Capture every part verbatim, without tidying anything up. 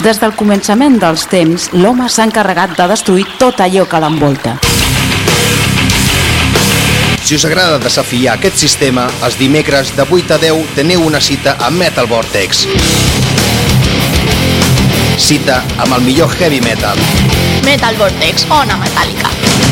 Des del començament dels temps, l'home s'ha encarregat de destruir tot allò que l'envolta. Si us agrada desafiar aquest sistema, els dimecres de vuit a deu teniu una cita a Metal Vortex. Cita amb el millor heavy metal. Metal Vortex, ona metàl·lica.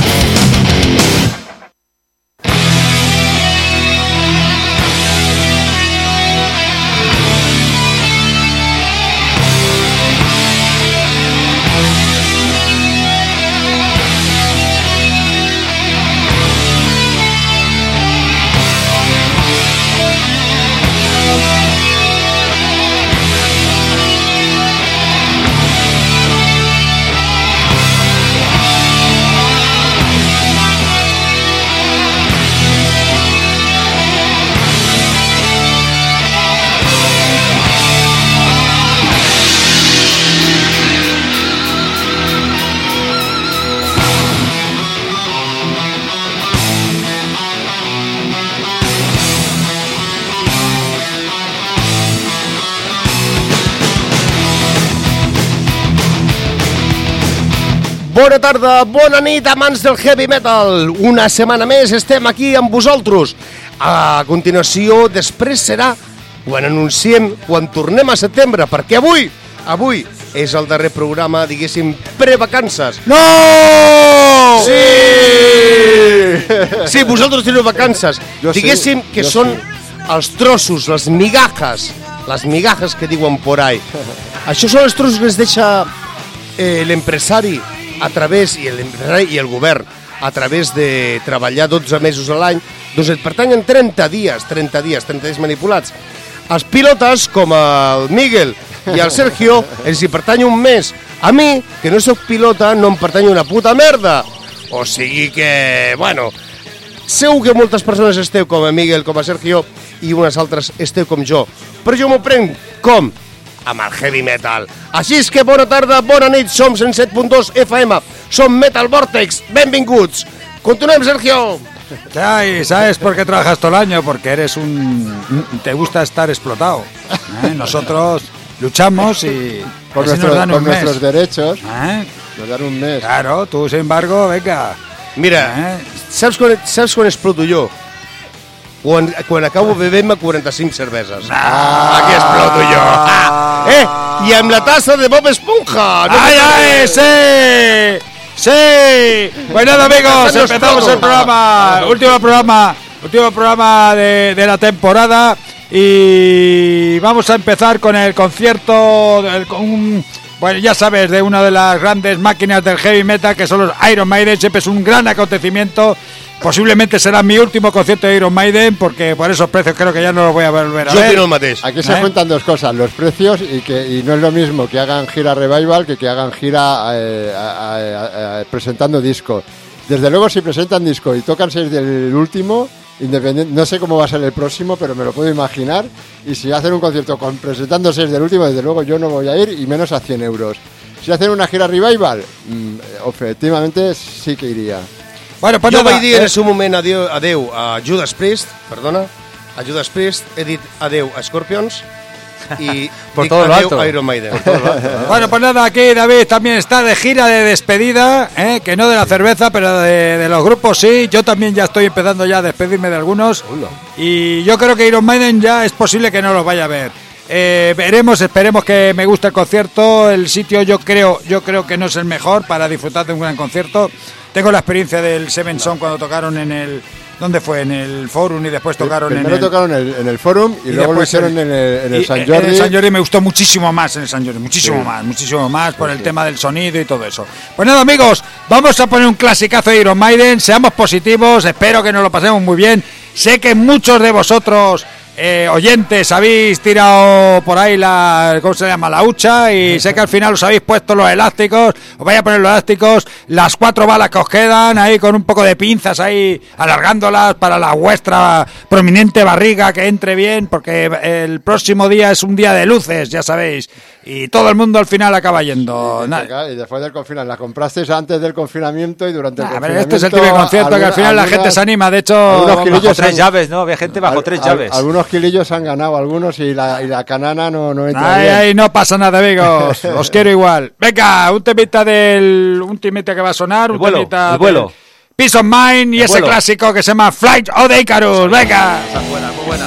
Bona tarda, bona nit, amants del heavy metal. Una setmana més estem aquí amb vosaltres. A continuació, després serà quan anunciem, quan tornem a setembre, perquè avui, avui és el darrer programa, diguéssim, prevacances. No! Sí! Sí, vosaltres teniu vacances. Jo diguéssim sí, que jo són sí. els trossos, les migajas, les migajas que diuen por ahí. Això són els trossos que es deixa eh, l'empresari a través, i l'empresari i el govern, a través de treballar dotze mesos a l'any, doncs et pertanyen trenta dies, trenta dies, trenta dies manipulats. Els pilotes, com el Miguel i el Sergio, els hi pertany un mes. A mi, que no soc pilota, no em pertany una puta merda. O sigui que, bueno, segur que moltes persones esteu com a Miguel, com a Sergio, i unes altres esteu com jo. Però jo m'ho prenc com? Amb el heavy metal. Així és que bona tarda, bona nit, som cent set punt dos F M, som Metal Vortex, benvinguts. Continuem, Sergio. Ay, ¿sabes por qué trabajas todo el año? Porque eres un... te gusta estar explotado. ¿Eh? Nosotros luchamos y por, así nuestro, nos dan por un nuestros mes. derechos, ¿Eh? nos dan un mes. Claro, tú sin embargo, venga. Mira, Eh? saps quan, saps quan exploto jo? Quan, quan acabo bebent-me quaranta-cinc cerveses. Ah, aquí exploto jo. Ah, eh, i amb la tassa de Bob Esponja. No ¡Ay, ay, sí! ¡Sí! Pues nada, amigos, empezamos el programa. Último programa, último programa de, de la temporada. Y vamos a empezar con el concierto, el, con un, bueno, ya sabes, de una de las grandes máquinas del heavy metal, que son los Iron Maiden. Siempre es un gran acontecimiento. Posiblemente será mi último concierto de Iron Maiden, porque por esos precios creo que ya no los voy a volver a Jo ver. opino el mateix. Aquí se ¿Eh? cuentan dos cosas, los precios y que y no es lo mismo que hagan gira revival que que hagan gira eh, a, a, a, presentando disco. Desde luego, si presentan disco y tocan seis del último, independiente, no sé cómo va a ser el próximo, pero me lo puedo imaginar. Y si hacen un concierto con presentando seis del último, desde luego yo no voy a ir, y menos a cien euros. Si hacen una gira revival, mmm, efectivamente sí que iría. Bueno, pues Jo nada, vaig dir en eh, el seu moment adeu, adeu a Judas Priest, perdona, a Judas Priest, he dit adeu a Scorpions i Por dic todo lo adeu alto. a Iron Maiden. Bueno, pues nada, aquí David también está de gira de despedida, ¿eh? Que no de la cerveza, pero de, de los grupos sí. Yo también ya estoy empezando ya a despedirme de algunos. Y yo creo que Iron Maiden ya es posible que no los vaya a ver. Eh, veremos, esperemos que me guste el concierto. El sitio yo creo, yo creo que no es el mejor para disfrutar de un gran concierto. Tengo la experiencia del Seven Son cuando tocaron en el... ¿Dónde fue? En el Forum, y después tocaron Primero en el... tocaron en el, en el Forum y, y luego lo después hicieron el- en el, en el y- San En Jordi. el San Jordi me gustó muchísimo más en el San Jordi, muchísimo Sí. más, muchísimo más por el tema del sonido y todo eso. Pues nada, amigos, vamos a poner un clasicazo de Iron Maiden, seamos positivos, espero que nos lo pasemos muy bien. Sé que muchos de vosotros, eh, oyentes, habéis tirado por ahí la, ¿cómo se llama? La hucha, y sé que al final os habéis puesto los elásticos, os vais a poner los elásticos, las cuatro balas que os quedan ahí con un poco de pinzas ahí, alargándolas para la vuestra prominente barriga, que entre bien, porque el próximo día es un día de luces, ya sabéis. y todo el mundo al final acaba yendo. Y, y después del confinamiento, la compraste antes del confinamiento y durante el nah, confinamiento. Este es el típico concierto que al final algunas, la gente se anima, de hecho, bajo tres han, llaves, ¿no? Había gente bajo al, tres llaves. Al, algunos kilillos han ganado, algunos, y la, y la canana no, no entra ay, bien. Ay, no pasa nada, amigos, os quiero igual. Venga, un temita del, un temita que va a sonar, el un vuelo, temita el vuelo. Peace of Mind y el ese vuelo. Clásico que se llama Flight of the Icarus, venga. Esa es buena, muy buena.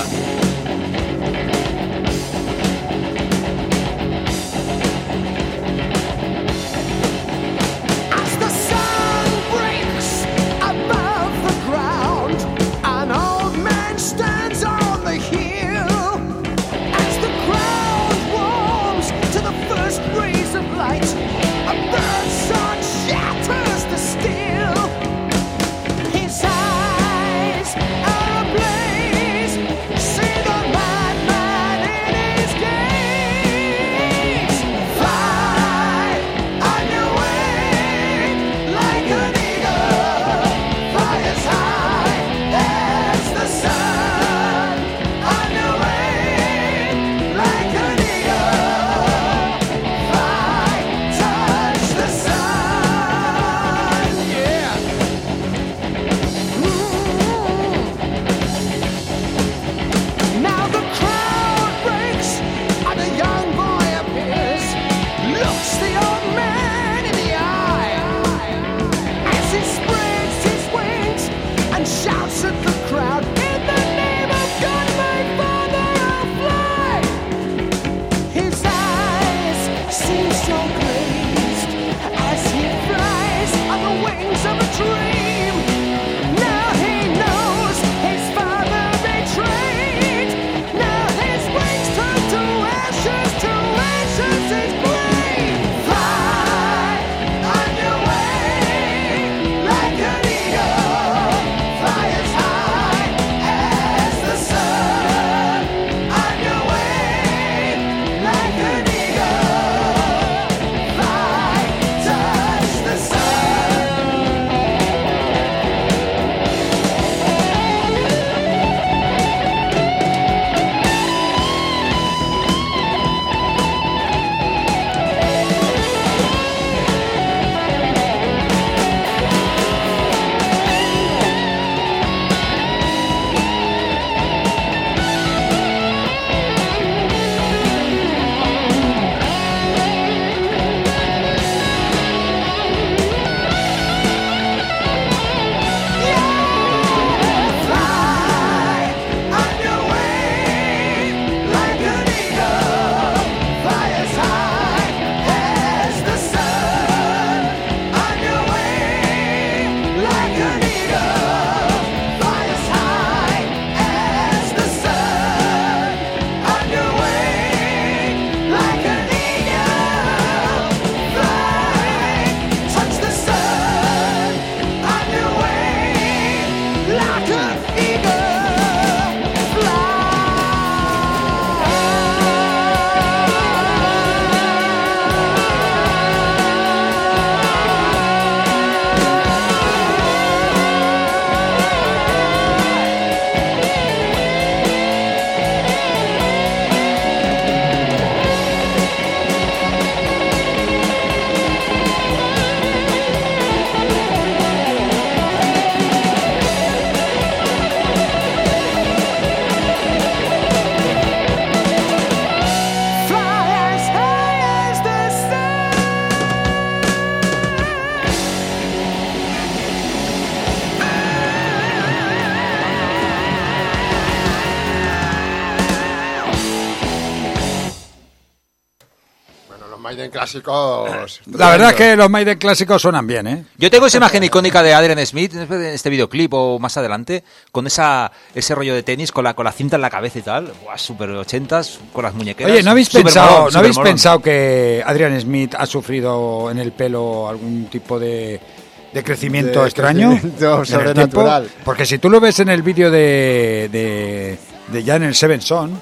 Maiden clásicos. La verdad es que los Maiden clásicos suenan bien, ¿eh? Yo tengo esa imagen icónica de Adrian Smith en este videoclip o más adelante, con esa ese rollo de tenis con la con la cinta en la cabeza y tal, buah, super ochentas, con las muñequeras. Oye, ¿no habéis super pensado, molón, ¿no habéis molón. pensado que Adrian Smith ha sufrido en el pelo algún tipo de de crecimiento de extraño? Crecimiento sobrenatural. Porque si tú lo ves en el vídeo de, de, de ya en el Seven Son,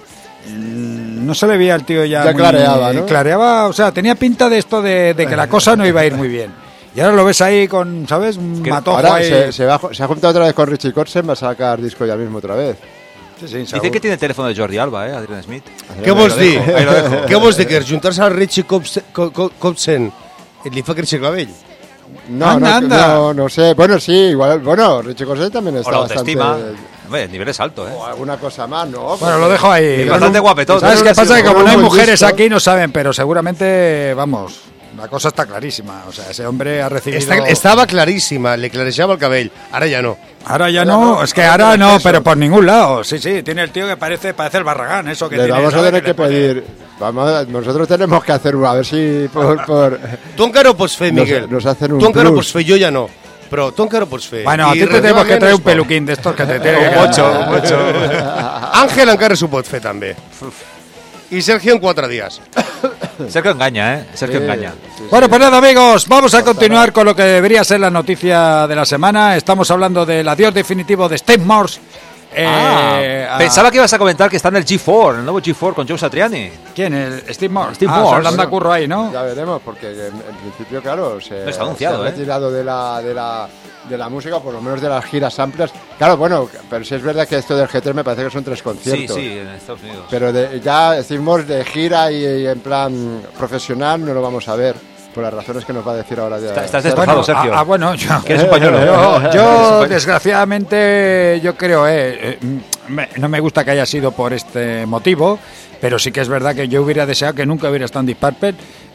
no se le veía al tío ya, ya muy, clareaba, ¿no? Clareaba, o sea, tenía pinta de esto de, de que la cosa no iba a ir muy bien. Y ahora lo ves ahí con, ¿sabes? Un matojo ahora ahí. Se, se, va, se ha juntado otra vez con Richie Kotzen, va a sacar disco ya mismo otra vez. Sí, sí, Dice segur. que tiene el teléfono de Jordi Alba, eh, Adrian Smith. Què vols dir? Ahí lo dejo. Què vols dir? Que juntar-se al Richie Kotzen Co- Co- Kotzen li fa créixer el cabell? No, Anda, no, anda. no, no sé. Bueno, sí, igual. Bueno, Richie Cosette también O está la bastante. autoestima. Hombre, el nivel es alto, ¿eh? O alguna cosa más, ¿no? Bueno, lo dejo ahí. Y bastante guapetón. ¿Sabes ¿no? qué pasa? Que como Con no hay un buen mujeres disco. aquí no saben, pero seguramente, vamos, la cosa está clarísima. O sea, ese hombre ha recibido... Està, estava claríssima, li clarejava el cabell. Ara ja no. Ahora ya no, es que ahora no, pero por ningún lado. Sí, sí, tiene el tío que parece, parece el Barragán, eso que Le tiene. vamos a ¿sabes? tener le que pone- pedir. Vamos, nosotros tenemos que hacer una, a ver si por. por Tu encara ho pots fer, Nos- Miguel. nos hacen un tu encara ho plus. pots fer, jo ja no. Però tu encara ho pots fer. Bueno, a I ti te tenemos que relativament traer és un poc. peluquín de estos que te tiene que Un quedar. mocho, un mocho. Àngel encara s'ho pot fer, també. I Sergio en quatre dies. Sergio engaña, ¿eh? Sergio Sí, engaña. sí, sí. Bueno, pues nada, amigos, vamos a continuar con lo que debería ser la noticia de la semana. Estamos hablando del adiós definitivo de Steve Morse. Eh, Ah, a- pensaba que ibas a comentar que está en el G cuatro, el nuevo G cuatro con Joe Satriani. ¿Quién? El Steve Morse. Steve ah, Morse. se le anda curro ahí, ¿no? Ya veremos, porque en, en principio, claro, se, No está anunciado, se ha ¿eh? retirado de la, de, la, de la música, por lo menos de las giras amplias. Claro, bueno, pero sí es verdad que esto del G tres me parece que son tres Sí, conciertos. sí, en Estados Unidos. Pero de, ya decimos de gira y, y en plan profesional no lo vamos a ver, por las razones que nos va a decir ahora. Ya, Está- estás Sergio. destrozado, Sergio. Ah, ah, bueno, yo, ¿Quieres un pañuelo? yo, yo, desgraciadamente, yo creo, eh, eh, me- no me gusta que haya sido por este motivo, pero sí que es verdad que yo hubiera deseado que nunca hubiera estado en Deep Purple.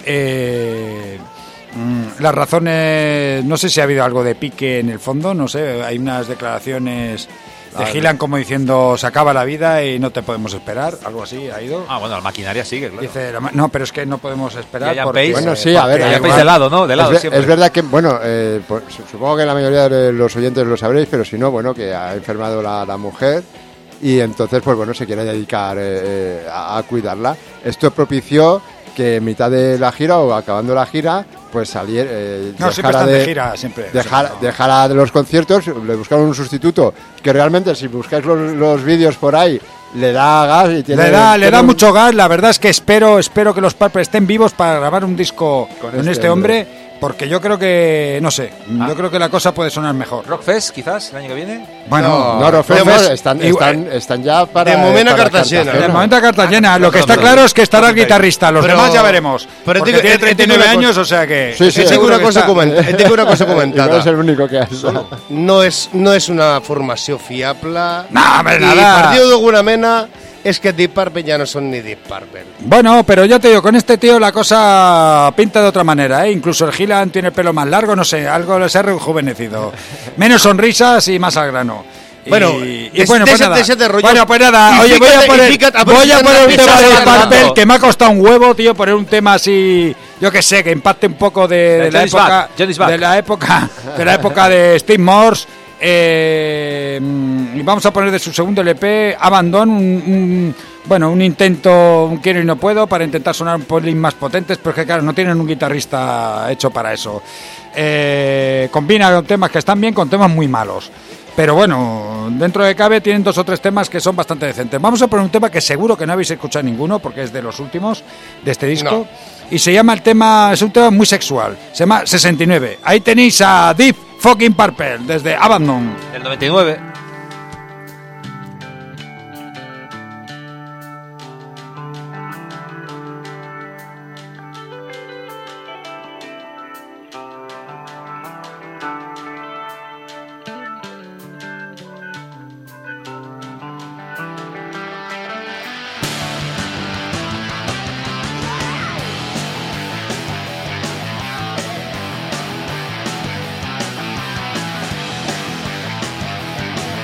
Eh, mm, las razones, no sé si ha habido algo de pique en el fondo, no sé, hay unas declaraciones de Gillan como diciendo se acaba la vida y no te podemos esperar, algo así ha ido. Ah, bueno, la maquinaria sigue, claro. Dice, la ma- no, pero es que no podemos esperar. Y Ian porque, Pace. Bueno, sí, a ver, porque- Ya igual- veis de lado, ¿no? De lado es, ve- siempre. es verdad que, bueno, eh, pues, supongo que la mayoría de los oyentes lo sabréis, pero si no, bueno, que ha enfermado la, la mujer y entonces, pues bueno, se quiere dedicar eh, eh, a, a cuidarla. Esto propició que en mitad de la gira o acabando la gira, pues salir, eh, No, siempre dejara están de de, gira, siempre. dejar, O sea, no. dejara de los conciertos, le buscaron un sustituto, que realmente si buscáis los, los vídeos por ahí, le da gas y tiene... Le da, le tiene da un- mucho gas, la verdad es que espero, espero que los Purple estén vivos para grabar un disco con, Con este, este hombre, hombre. porque yo creo que, no sé, Ah. yo creo que la cosa puede sonar mejor. Rockfest, quizás, el año que viene. Bueno, No, no, Pero, Femos pues, están, igual- están, están ya para... De moment a para Cartagena. de momento a Cartagena, lo que está Perdón. claro es que estará el guitarrista, los Pero- demás ya veremos. pero Porque digo- tiene eh, treinta y nueve digo una años, cosa- o sea que... Sí, sí, Et dic seguro una que cosa está. coment- et dic una cosa Igual comentada. es el único que ha No és, no és una formació fiable. No, hombre, I nada. per dir-ho d'alguna mena, és que Deep Purple ja no són ni Deep Purple. Bueno, pero ya te digo, con este tío la cosa pinta de otra manera, ¿eh? Incluso el Gillan tiene el pelo más largo, no sé, algo les ha rejuvenecido. Menos sonrisas y más al grano. Y- Bueno, y, des- bueno, pues déjate- nada. déjate rollos. Bueno, pues nada, Y oye, voy a fíjate- y poner, fíjate, a ver voy si a están poner un tema empezando de a papel hablando. que me ha costado un huevo, tío, poner un tema así, yo que sé, que impacte un poco de, de la Johnny's época, Back, Johnny's Back. de la época, de la época de Steve Morse. Eh, y vamos a poner de su segundo L P, Abandon, un, un- bueno, un intento, un quiero y no puedo, para intentar sonar un pelín más potentes, pero es que claro, no tienen un guitarrista hecho para eso. Eh, combina temas que están bien con temas muy malos. Pero bueno, dentro de cabe tienen dos o tres temas que son bastante decentes. Vamos a poner un tema que seguro que no habéis escuchado ninguno, porque es de los últimos de este disco. No. Y se llama el tema, es un tema muy sexual. Se llama sesenta y nueve. Ahí tenéis a Deep Fucking Purple, desde Abandon. El noventa y nueve. Thank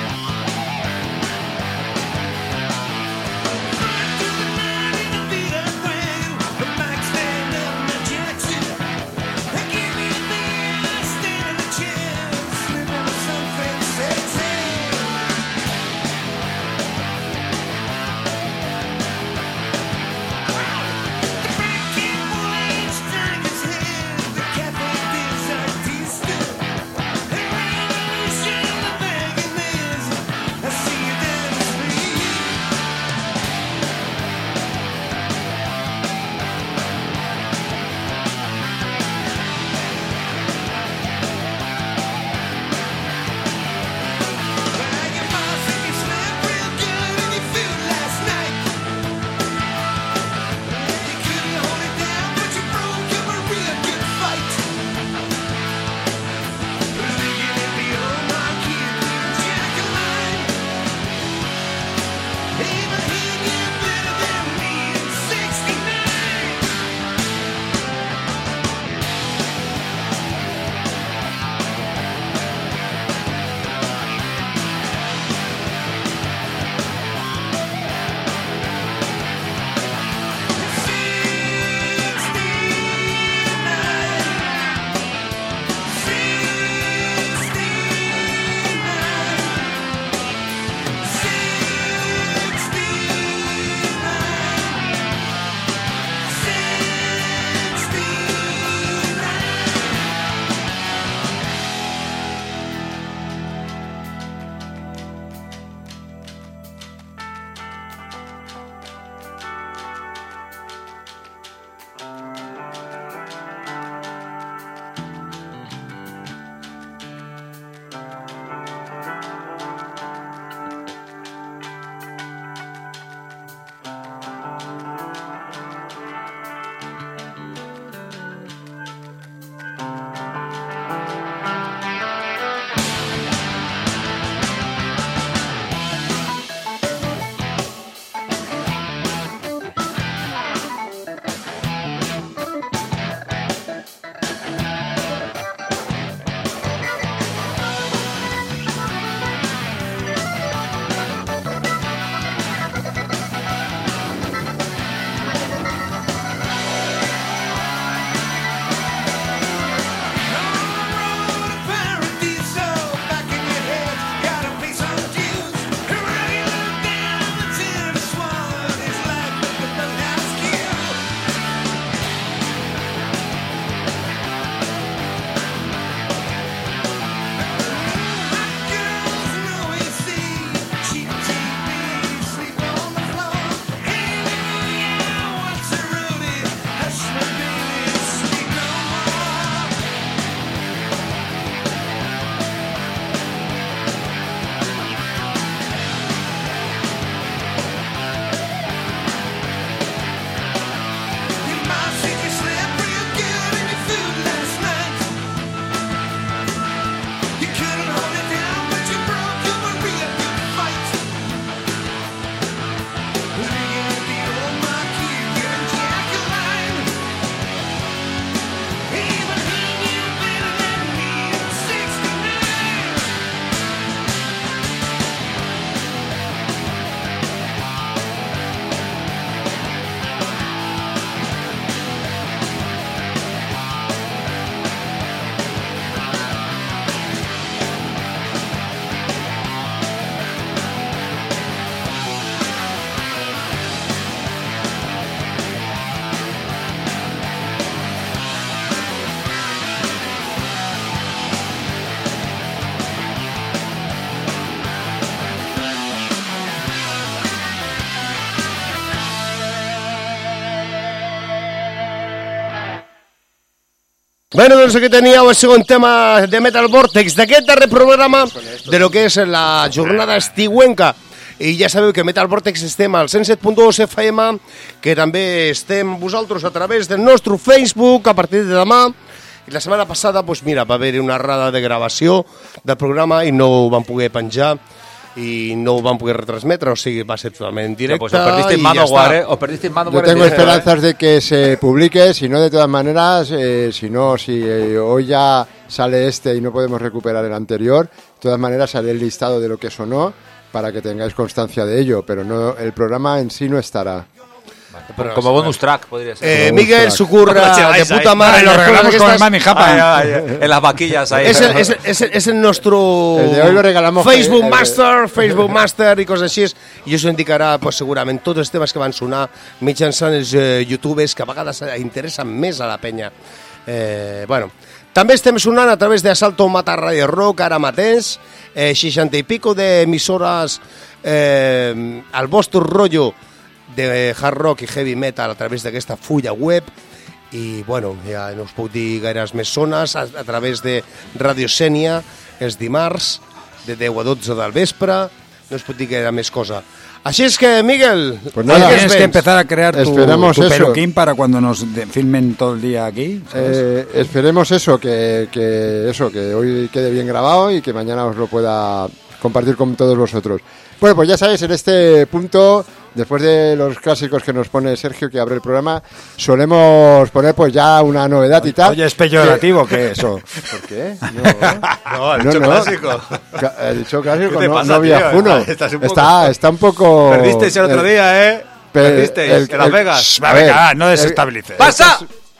Bueno, doncs aquí teníeu el segon tema de Metal Vortex d'aquest darrer programa de lo que és la jornada estiuenca. I ja sabeu que Metal Vortex estem al cent set punt dos F M, que també estem vosaltres a través del nostre Facebook a partir de demà. I la setmana passada, doncs mira, va haver una errada de gravació del programa i no ho vam poder penjar i no ho vam poder retransmetre, o sigui, va ser totalment en directe. Pues os perdiste en Manowar, ¿eh? Os perdiste en Manowar. Yo tengo esperanzas de que se publique, si no, de todas maneras, eh, si no, si eh, hoy ya sale este y no podemos recuperar el anterior, de todas maneras sale el listado de lo que sonó para que tengáis constancia de ello, pero no, el programa en sí no estará. Pero como bonus track podría ser. Eh, Miguel Sucurra, de puta madre. Lo regalamos con el Mami Japa. En las vaquillas ahí. Es el, es, el, es, el, es el nuestro el de hoy lo regalamos Facebook el, Master, Facebook Master i coses així. I això indicarà pues, segurament tots els temes que van sonar mitjançant els eh, youtubers que a vegades interessen més a la penya. Eh, bueno, també estem sonant a través d'Asalto Mata Radio Rock ara mateix, eh, seixanta i pico d'emissores eh, al vostre rotllo de hard rock i heavy metal a través d'aquesta fulla web. I bueno, ja no us puc dir gaires més zones, a, a través de Radio Sènia els dimarts de deu a dotze del vespre, no us puc dir gaire més cosa. Així es que, Miguel, pues nada, tienes que empezar a crear tu, tu eso. peluquín para cuando nos de, filmen todo el día aquí. Eh, esperemos eso, que, que eso, que hoy quede bien grabado y que mañana os lo pueda compartir con todos vosotros. Bueno, pues ya sabéis, en este punto, después de los clásicos que nos pone Sergio, que abre el programa, solemos poner pues ya una novedad y tal. Oye, ¿es peyorativo que... ¿Qué eso? ¿Por qué? No, no el dicho no, clásico. El dicho clásico ¿Qué te no, pasa, no viajuno. Está, está, está un poco... Perdisteis el otro el, día, ¿eh? Perdisteis el, en Las el, Vegas. Shh, a ver, venga, no desestabilices. ¡Pasa!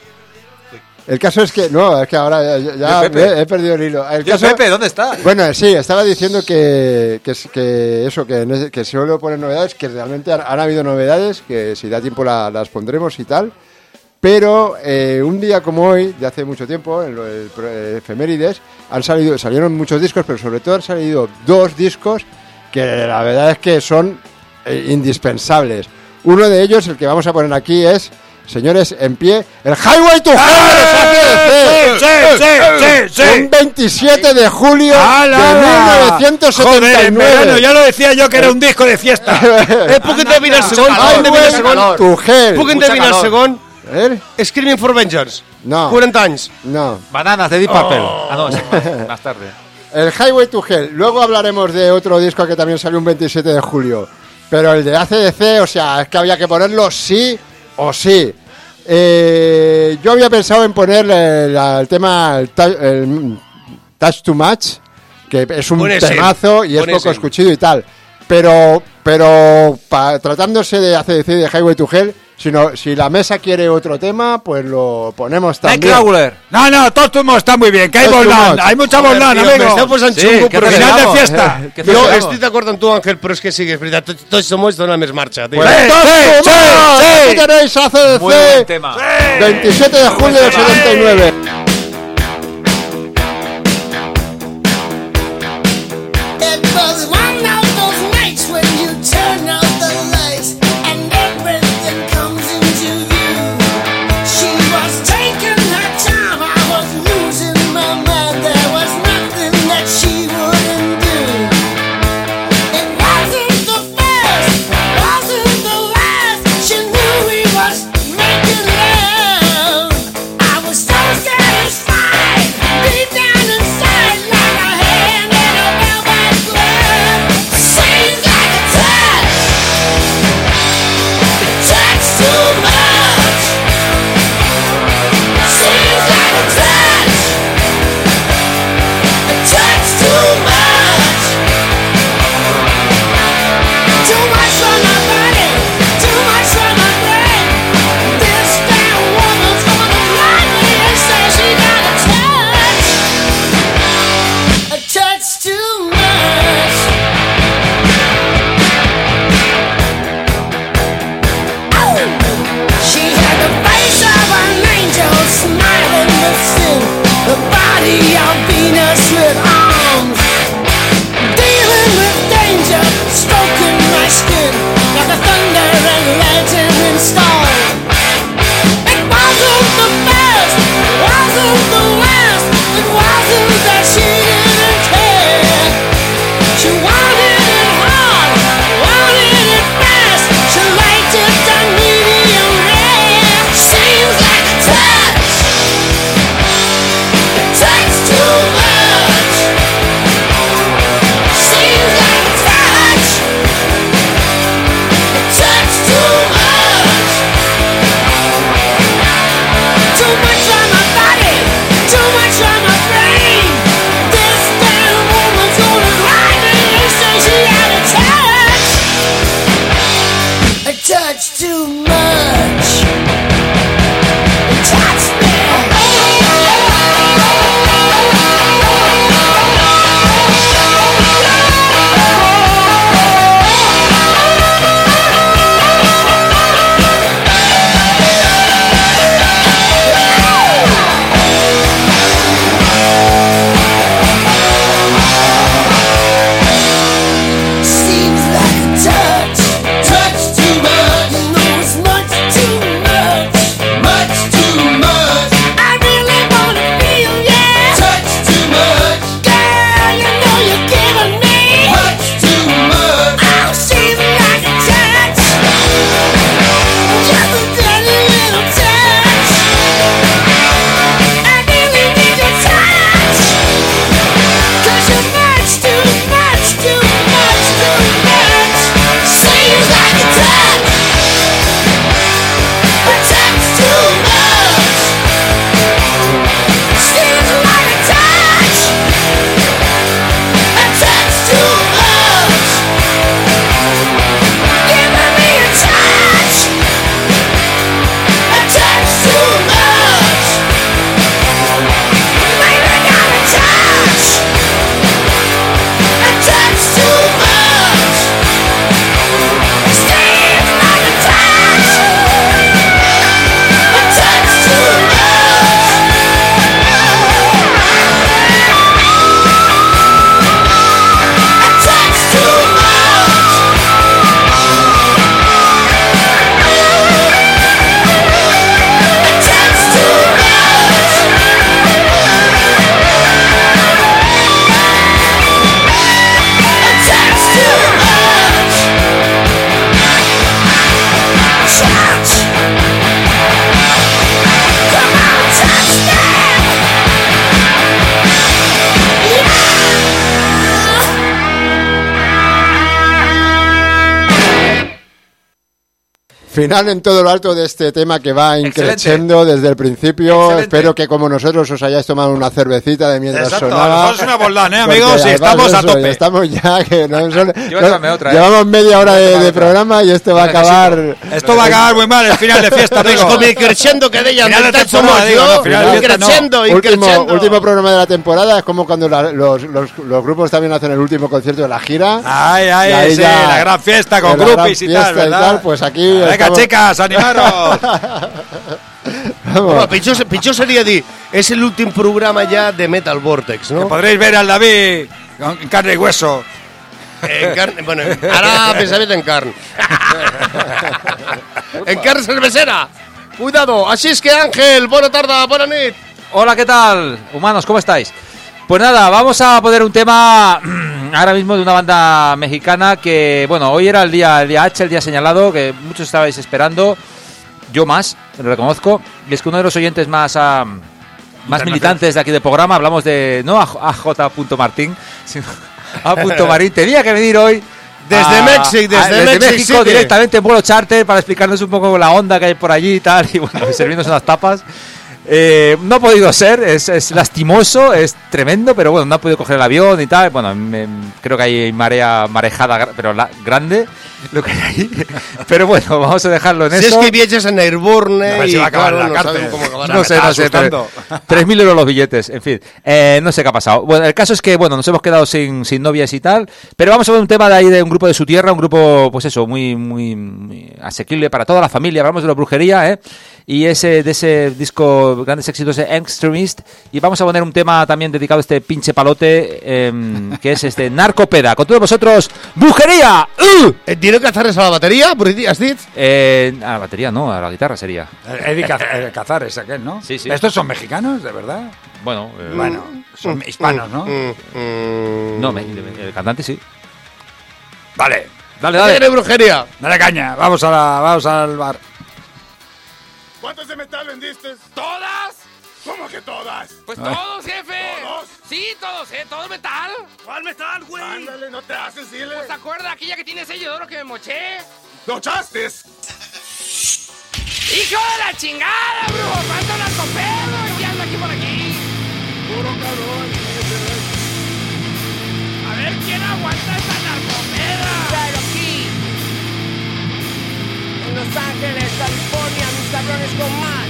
El caso es que, no, es que ahora ya, ya he, he perdido el hilo. El caso, Pepe, ¿dónde está? Bueno, sí, estaba diciendo que, que, que eso, que, que suelo poner novedades, que realmente han, han habido novedades, que si da tiempo la, las pondremos y tal. Pero eh, un día como hoy, de hace mucho tiempo, en el, el efemérides, han salido, salieron muchos discos, pero sobre todo han salido dos discos que la verdad es que son eh, indispensables. Uno de ellos, el que vamos a poner aquí, es... Señores, en pie, el Highway to Hell. Sí, sí, sí, sí. Un veintisiete de julio ¡Ala! de mil novecientos setenta y nueve. Joder, verano, ya lo decía yo que era un disco de fiesta. Eh, puc endevinar el segon? Puc endevinar el segon? To Hell. Puc endevinar el segon? ¿Eh? Screaming for Vengeance. No. cuarenta anys. No. Bananas de Deep Purple. Oh. Ah, no, es más, más tarde. El Highway to Hell. Luego hablaremos de otro disco que también salió un veintisiete de julio. Pero el de A C D C, o sea, es que había que ponerlo sí o sí. Eh, yo había pensado en poner el, el tema el, el Touch Too Much, que es un Ponese, temazo y es ponese. poco escuchido y tal, pero pero pa, tratándose de A C D C de Highway to Hell, sino, si la mesa quiere otro tema, pues lo ponemos también. Nightcrawler. No, no, todo esto está muy bien, que hay bolán, hay mucha bolán, Joder, amigo. m'esteu posant Sí, xungo, que però Final fregamos. de fiesta. ¿Qué jo fregamos? estic d'acord amb tu, Ángel, però és que sí, és veritat, tots, tots som molts donen més marxa. Tio. Pues, Sí, Touch sí, Too Much, sí. aquí tenéis A C D Muy buen C, tema. veintisiete de julio del setenta y nueve. It was one of those nights when you turn out the lights and everything comes into view. She was taking her time, I was losing my mind. There was nothing that she wouldn't do. It wasn't the first, wasn't the last. She knew he was making love. I was so satisfied, deep down inside, like a hand in a velvet glove. Seems like a touch, touch too much. Seems like a touch, a touch too much. Too much for my body, too much for my brain. This damn woman's gonna lie me and say she got a touch, a touch too much. Oh, she had the face of an angel, smiling with sin, the body of Venus with arms. Dealing with danger, stroking my skin like a thunder and lightning storm. It wasn't the first, wasn't the Final en todo lo alto de este tema que va Excelente. increciendo desde el principio. Excelente. Espero que como nosotros os hayáis tomado una cervecita de mientras Exacto, sonaba. es una boldán, ¿eh, Porque amigos? Y además estamos a eso, tope. Estamos ya que no son- Llévatame otra, ¿eh? llevamos media hora de, Llévatame de otra. programa y esto va a acabar. Esto va a acabar muy mal, el final de fiesta, amigo. Com i crescendo que deien, Final de del temporada, somos digo, jo, no, final de i fiesta no. crescendo, i Último, crescendo. último programa de la temporada. Es como cuando la- los, los, los grupos también hacen el último concierto de la gira. Ay, ay, Y ahí sí, ya- la gran fiesta con la gran groupies y fiesta tal, ¿verdad? Pues aquí Venga, estamos- chicas, animaros. Vamos. Home, pitjor, pitjor seria dir, és l'últim programa ja de Metal Vortex, Que no? podréis ver al David con carne y hueso. En carn, bueno, ara pensava en carn. En carn cervecera. Cuidado, així és que Ángel, bona tarda, bona nit. Hola, ¿qué tal? Humanos, ¿cómo estáis? Pues nada, vamos a poner un tema ahora mismo de una banda mexicana que, bueno, hoy era el día, el día H, el día señalado, que muchos estabais esperando, yo más, lo reconozco, y es que uno de los oyentes más, ah, más militantes de aquí del programa, hablamos de, no a, a J. Martín, sino a Punto Marín, tenía que venir hoy Desde a- México, a- desde México México City. directamente en vuelo charter para explicarnos un poco la onda que hay por allí y tal, y bueno, servirnos unas tapas. Eh, no ha podido ser, es, es lastimoso, es tremendo, pero bueno, no ha podido coger el avión y tal. Bueno, me- creo que hay marea marejada, gra- pero la, grande, lo que hay ahí. Pero bueno, vamos a dejarlo en Si eso. és que viatges en Airborne A ver y si va a acabar claro, en la no cárcel. saben cómo acabará. No sé, no sé, asustando. tres mil euros los billetes, en fin. Eh, no sé qué ha pasado. Bueno, el caso es que, bueno, nos hemos quedado sin, sin novias y tal, pero vamos a ver un tema de ahí de un grupo de su tierra, un grupo, pues eso, muy, muy, muy asequible para toda la familia. Hablamos de la brujería, ¿eh? Y ese, de ese disco, grandes éxitos de Extremist. Y vamos a poner un tema también dedicado a este pinche palote, eh, que es este Narcopeda. Con todos vosotros, ¡brujería! ¡Uh! Et diré que Cazares a la bateria, Briti, has dit? Eh, a la batería no, a la guitarra sería. Eddie Caz- eh, Cazares, aquel, ¿no? Sí, sí. ¿Estos son mexicanos, de verdad? Bueno, eh, Bueno, son hispanos, ¿no? Mm, mm. no, me- el cantante sí. Vale, Dale, ¿Qué dale. tiene brujería? dale caña, vamos, a la, vamos al bar. ¿Cuántos de metal vendiste? ¿Todas? ¿Cómo que todas? Pues todos, jefe. ¿Todos? Sí, todos, ¿eh? Todo metal. ¿Cuál metal, güey? Ándale, no te haces, dile. ¿Te acuerdas aquella que tiene sello de oro que me moché? ¡Lo echaste! ¡Hijo de la chingada, bro! ¡Cuánto narcopedo! ¿Qué anda aquí por aquí? Puro cabrón. A ver quién aguanta esta narcopeda. Claro, aquí en Los Ángeles, California, mis cabrones con más.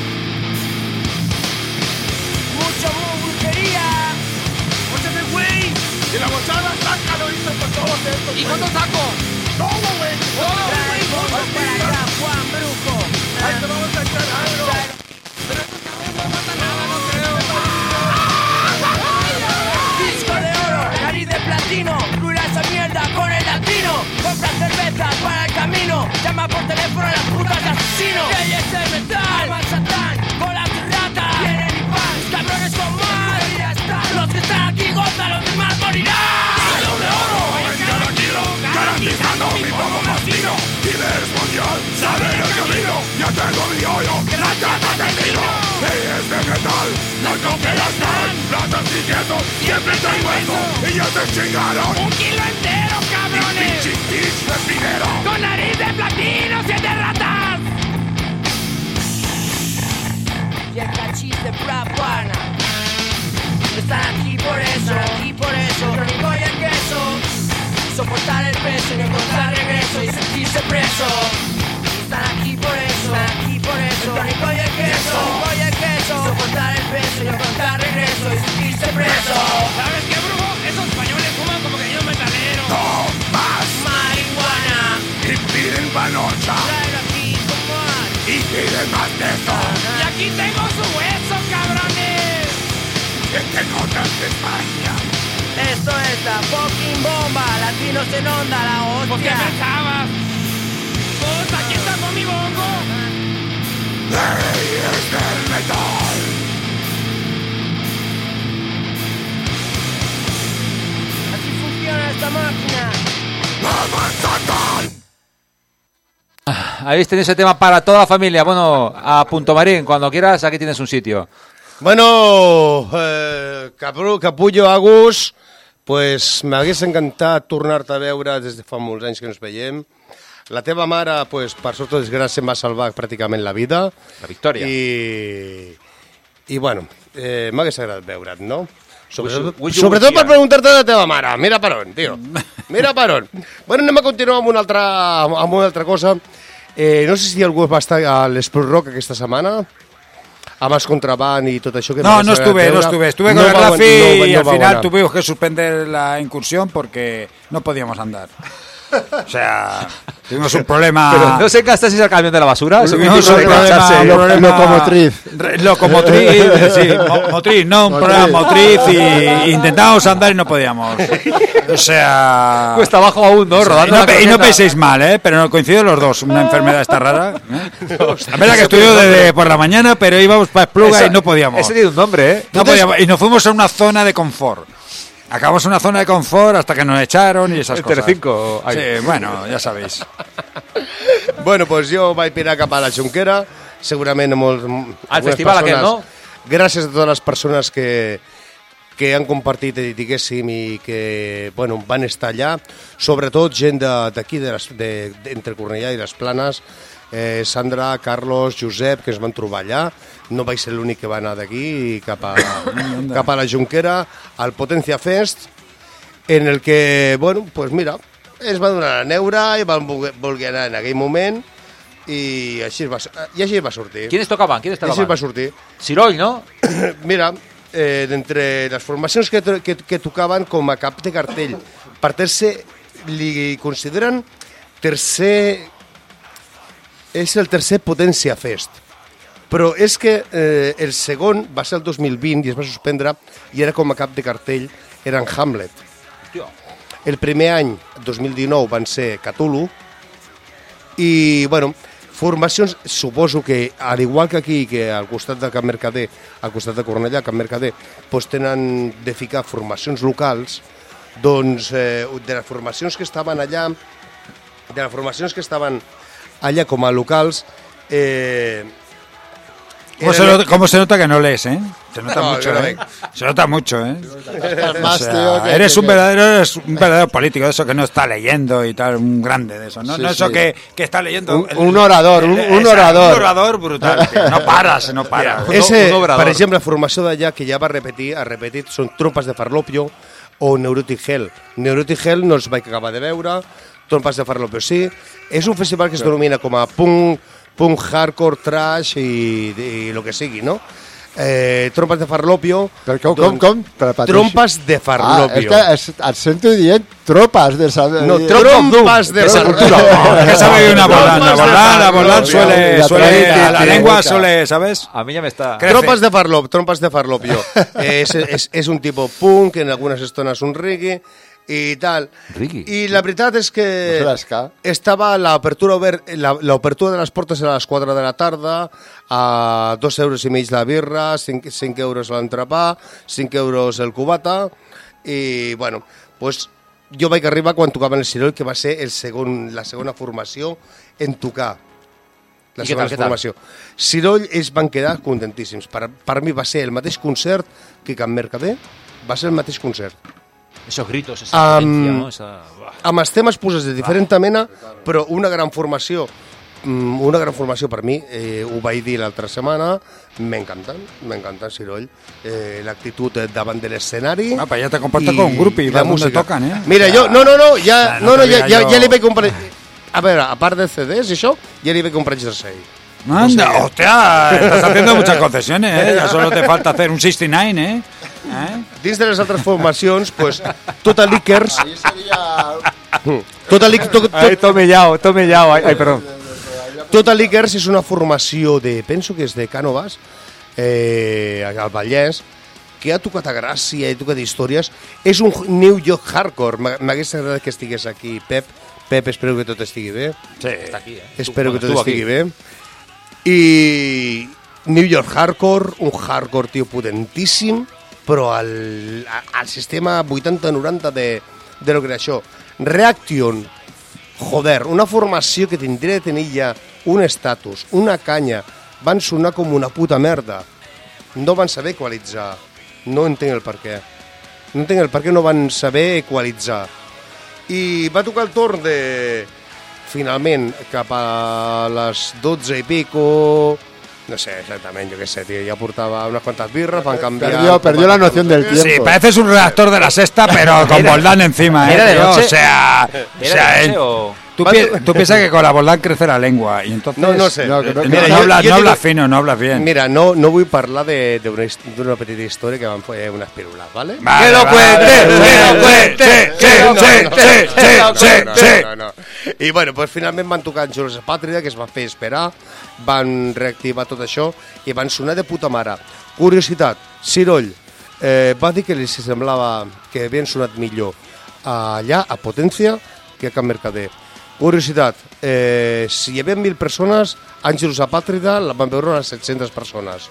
Mucho mu- brujería. ¡Óchate, güey! Y la mochada, sácalo y por todos estos. ¿Y cuánto saco? Todo, güey. Todo, güey, Vamos para acá, Juan Brujo. Ahí te vamos a echar algo. Pero estos cabrones no matan nada, no creo. Disco de oro, nariz de platino. Cura esa mierda con el latino. Compra cervezas para el camino. Llama por teléfono a las putas de asesino. Que es el metal. Llama al satán con las ratas. Vienen y van, mis cabrones con más. Ya están. Los que están aquí gozan, los demás morirán. Disco de oro en cada kilo, garantizando mi poco más fino. Líderes mundial, saben el camino. Ya tengo mi hoyo, la caja de tiro. Y es de metal, las coperas están. Platas y quesos, siempre traigo eso. Y ya te chingaron. ¡Un kilo entero, Y cabrones! pinche pitch de primero. ¡Con nariz de platino, siete ratas! Y el cachis de Prapana. Están aquí por eso, aquí por eso. Crónico y el queso. Soportar el peso y no encontrar regreso y sentirse preso. Están aquí por eso, están aquí por eso. El crónico y el queso, crónico y el queso. Soportar el peso y no encontrar regreso y sentirse preso. ¿Sabes qué, brujo? Esos españoles fuman como que ellos metaleros. No más. Marihuana. Y piden panocha. Traer aquí como hay. Y piden más de eso. Y aquí tengo su hueso, cabrones. Este notas de España. Esto es la fucking bomba. Latinos en onda, la ¿Por qué hostia. pensabas? Pues aquí está con mi bongo. Reyes del metal. Así funciona esta máquina. ¡Vamos, Satán! Ahí tenéis ese tema para toda la familia. Bueno, a Punto Marín, cuando quieras, aquí tienes un sitio. Bueno, eh, Capru, Capullo, Agus, pues m'hagués encantat tornar-te a veure des de fa molts anys que ens veiem. La teva mare, pues, per sort o desgràcia, em va salvar pràcticament la vida. La victòria. I, i bueno, eh, m'hagués agradat veure't, no? Sobretot, Would you- sobretot would you- per preguntar-te de la teva mare. Mira per on, tio. Mira per on. Bueno, anem a continuar amb una altra, amb una altra cosa. Eh, no sé si algú va estar a l'Esport Rock aquesta setmana, amb els contraband i tot això. Que No, m'hagués no agradat estuve, no veure. estuve. Estuve No con el va- Rafi no va- y no al va final bona. tuvimos que suspender la incursión porque no podíamos andar. O sea, tuvimos un problema... Pero no se encastaseis al camión de la basura. Eso que No, no es un problema, engancharse. un problema- Locomotriz. Re- Locomotriz, sí, mo- motriz, no, un problema motriz y, y intentábamos andar y no podíamos. O sea... Cuesta abajo aún, ¿no? o sea, Rodando y, no la pe- y no croqueta. penséis mal, ¿eh? Pero no coinciden los dos, una enfermedad esta rara. ¿eh? La verdad que estudió desde por la mañana, pero íbamos para Espluga Esa- y no podíamos. Ese tiene un nombre, ¿eh? No podíamos. Y nos fuimos a una zona de confort. Acabamos en una zona de confort hasta que nos echaron y esas El cosas. Telecinco, ahí. Sí, bueno, ya sabéis. Bueno, doncs jo vaig pirar cap a la Junquera, segurament molt... algunes festival aquell, no? Gràcies a totes les persones que, que han compartit, diguéssim, i que bueno, van estar allà, sobretot gent de- d'aquí, de, de, de, de, entre Cornellà i les Planes, eh, Sandra, Carlos, Josep, que ens van trobar allà. No vaig ser l'únic que va anar d'aquí cap, a, cap a la Junquera, al Potencia Fest, en el que, bueno, pues mira, es va donar la neura i van voler voler anar en aquell moment i així es va, i així es va sortir. ¿Quiénes tocaban? ¿Quiénes I així es va tocaban? sortir. Siroll, ¿no? Mira, eh, d'entre les formacions que, to- que, que tocaven com a cap de cartell, per tercer, li consideren tercer... És el tercer Potencia Fest. Però és que eh, el segon va ser el dos mil vint i es va suspendre i era com a cap de cartell, eren Hamlet. Hòstia. El primer any, dos mil dinou, van ser Cthulhu i, bueno, formacions, suposo que, al igual que aquí, que al costat de Can Mercader, al costat de Cornellà, Can Mercader, doncs tenen de ficar formacions locals, doncs eh, de les formacions que estaven allà, de les formacions que estaven allà com a locals, eh, ¿Cómo se, nota, cómo se nota que no lees, eh? Se nota No, mucho, yo no ¿eh? vengo. Se nota mucho, ¿eh? Más, O sea, tío, que- eres que- un verdadero, eres un verdadero político, eso que no está leyendo y tal, un grande de eso, ¿no? Sí, no eso sí. que, que está leyendo. Un- un orador, un- un orador. Un orador brutal, tío. No paras, no paras. Ese, un obrador. per exemple, la formació d'allà que ja va repetir, ha repetit, són Trompes de Farlopio o Neurotic Hell. Neurotic Hell no els vaig acabar de veure, Trompes de Farlopio sí. És un festival que es denomina com a punk, punk hardcore, trash i, i el que sigui, no? Eh, Trompes de Farlopio... Però com, com, com? Però, Patrici. Trompes de Ah, és Farlopio. que es, et sento dient tropes de saber. No, trompes de Farlopio. Es que sabe bien una volanda, volanda, volanda suele, La suele, traída, la tío, lengua boca. suele, ¿sabes? A mí ya me está... Crece. Trompes de Farlop, Trompes de Farlopio. eh, és, és, és un tipus punk, en algunes estones un reggae i tal. Reggae? I la veritat és que No serà ska? estava l'obertura obert, la- l'obertura de les portes a les quatre de la tarda, a dos euros i mig la birra, cinc, cinc euros l'entrepà, cinc euros el cubata, i bueno, pues, jo vaig arribar quan tocaven el Ciroll, que va ser el segon, la segona formació en tocar. La I què segona tal, què tal? formació. Ciroll, ells van quedar contentíssims. Per, per mi va ser el mateix concert que Can Mercader, va ser el mateix concert. Esos gritos, esa Am, potencia, ¿no? Esa... Buah. Amb els temes posats de diferent mena, però una gran formació, mm, una gran formació per mi, eh, ho vaig dir l'altra setmana, m'encanten, m'encanten Ciroll, eh, l'actitud davant de l'escenari. Ah, pues ya te comportas con un grupi, la vas donde música. tocan, ¿eh? Mira, jo, no, no, no, ja, Ah, no, no no, te ja, veia ja, jo. ja li vaig comprar... A veure, a part de C Ds i això, ja li vaig comprar jersei. Anda, hostia, estás haciendo muchas concesiones, ¿eh? Ya solo te falta hacer un sesenta y nueve, ¿eh? ¿Eh? Dins de les altres formacions, pues, Total Liquors... Ahí sería... Total, Lic- to, to, Ay, tome yao, tome yao. Ay, ay, perdón. Total Liquors és una formació de, penso que és de Cànovas, eh, al Vallès, que ha tocat a Gràcia, ha tocat històries. És un New York hardcore. M'ha- M'hagués agradat que estigués aquí, Pep. Pep, espero que tot estigui bé. Sí. Está aquí, ¿eh? Espero Tú, que bueno, tot estuvo estigui aquí. bé. I New York hardcore, un hardcore, tio, potentíssim, però al, a- al sistema vuitanta noranta de, de lo que era això. Reaction, joder, una formació que tindria de tenir ja un estatus, una canya, van sonar com una puta merda. No van saber equalitzar. No entenc el per què. No entenc el per què no van saber equalitzar. I va tocar el torn de finalment, cap a les dotze i pico, no sé exactament, yo qué sé, tío, ya portaba unas cuantas birras, van cambiar... Perdió, perdió la noción del tiempo. Sí, pareces un redactor de la sexta, pero con Boldán encima, ¿eh? ¿Era de tío? noche? O sea, ¿Era o sea, de eh, noche o...? tú, pi tú piensas que con la Boldán crece la lengua y entonces... No, no sé. No, que no- No, Mira, no jo- hablas jo no dic- hablas fino, no hablas bien. Mira, no, no vull parlar de- d'una his- d'una petita història que van fer unes pirules, ¿vale? Vale, ¡Que lo vale, cuente! vale, ¡Que lo vale, cuente! sí, ¡Que lo sí, cuente! sí, ¡Que lo sí, cuente! sí. No, no, no. I bueno, doncs finalment van tocar en Jules Pàtria, que es va fer esperar, van reactivar tot això i van sonar de puta mare. Curiositat, Ciroll eh, va dir que li semblava que havien sonat millor allà, a Potència, que a Can Mercader. Curiositat, eh, si hi havia mil persones, Àngels Apàtrida la van veure unes set-centes persones.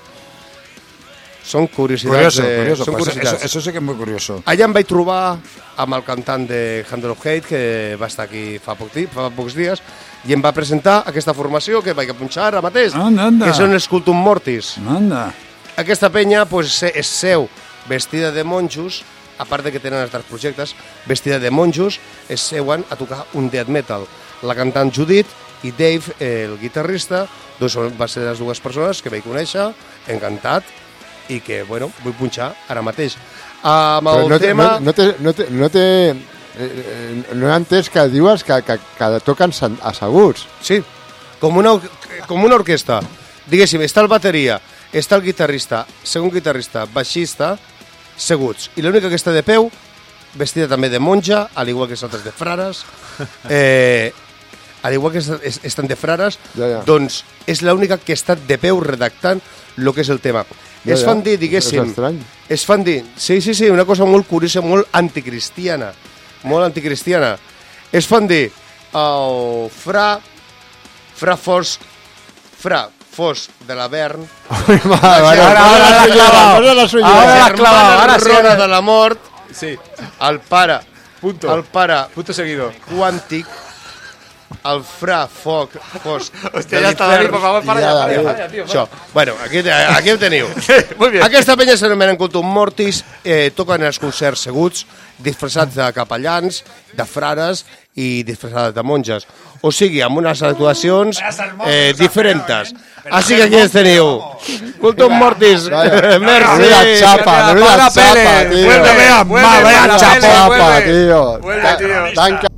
Són curiositats. Curioso, eh, curioso. són Pues curiositats. eso, eso sí que es muy curioso. Allà em vaig trobar amb el cantant de Handle of Hate, que va estar aquí fa, poc, fa pocs dies, i em va presentar aquesta formació que vaig a punxar ara mateix, Anda, anda. que són els Cultum Mortis. Anda. Aquesta penya pues, és seu vestida de monjos, a part de que tenen altres projectes, vestida de monjos, es seuen a tocar un death metal. La cantant Judit i Dave, el guitarrista, doncs van ser les dues persones que vaig conèixer, encantat, i que, bueno, vull punxar ara mateix. Amb el Però no, te, tema... no, no, te, no, te, no, te, eh, eh, no he entès que dius que, que, que toquen san- asseguts. Sí, com una, com una orquestra. Diguéssim, està el bateria, està el guitarrista, segon guitarrista, baixista, seguts. I l'única que està de peu, vestida també de monja, al igual que els altres de frares, eh, al igual que es- estan de frares, Ja, ja. doncs és l'única que està de peu redactant el que és el tema. Ja, Es ja. fan dir, És diguéssim, estrany. es fan dir, sí, sí, sí, una cosa molt curiosa, molt anticristiana, molt anticristiana. Es fan dir el fra, fra fos, fra fos de l'Avern, Vale, vale, Ahora, ahora la has clavado. ahora la suyo. Ahora la has la clavado, germana ahora sí. Rona de la mort, Sí. el pare, Punto. el pare Punto seguido. quàntic, el fra foc fosc Hostia, de ya está, David, l'infern. por favor, para Ya, ya, para David. ya, para ya, tío. Això. Bueno, aquí, aquí ho teniu. Muy bien. Aquesta penya s'anomenen Cultum Mortis, eh, toquen els concerts seguts, disfressats de capellans, de frares i disfressats de monges. O sigui, amb unes actuacions eh, diferents. Així que aquí els teniu. Cultum Mortis. Vaya. Merci. Menuda chapa, menuda Paga chapa, Pérez, tío. vuelve a vuelve, ma, vaya vuelve, chapa, Chapa, vuelve. tío. Vuelve, Ta- tío. tan ca-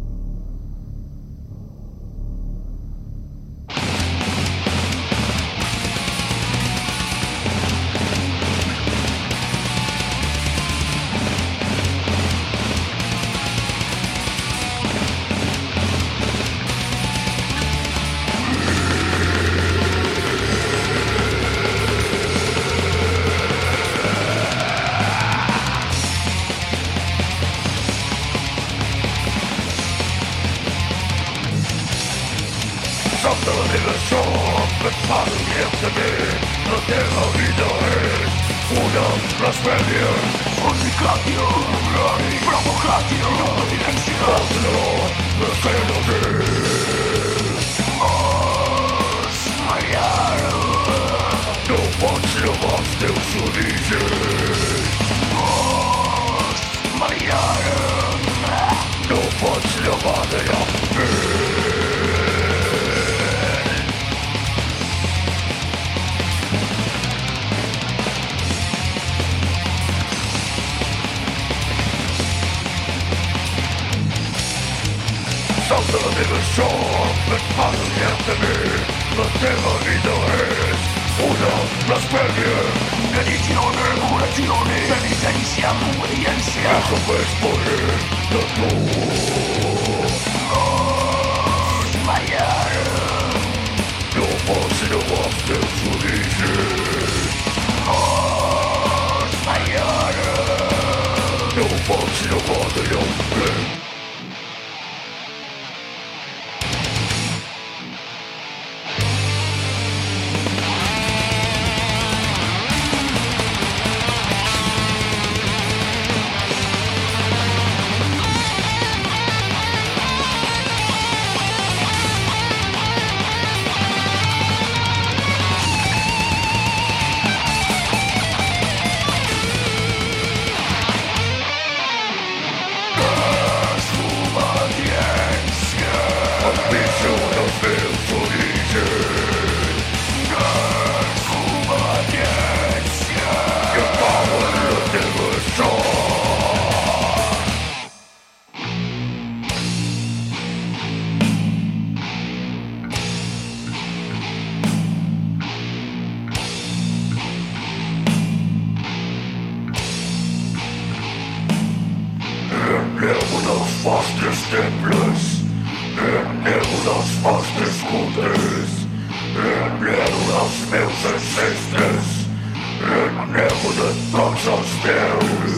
fostres temples, renego dels vostres cultes, renego dels meus ancestres, renego de tots els teus.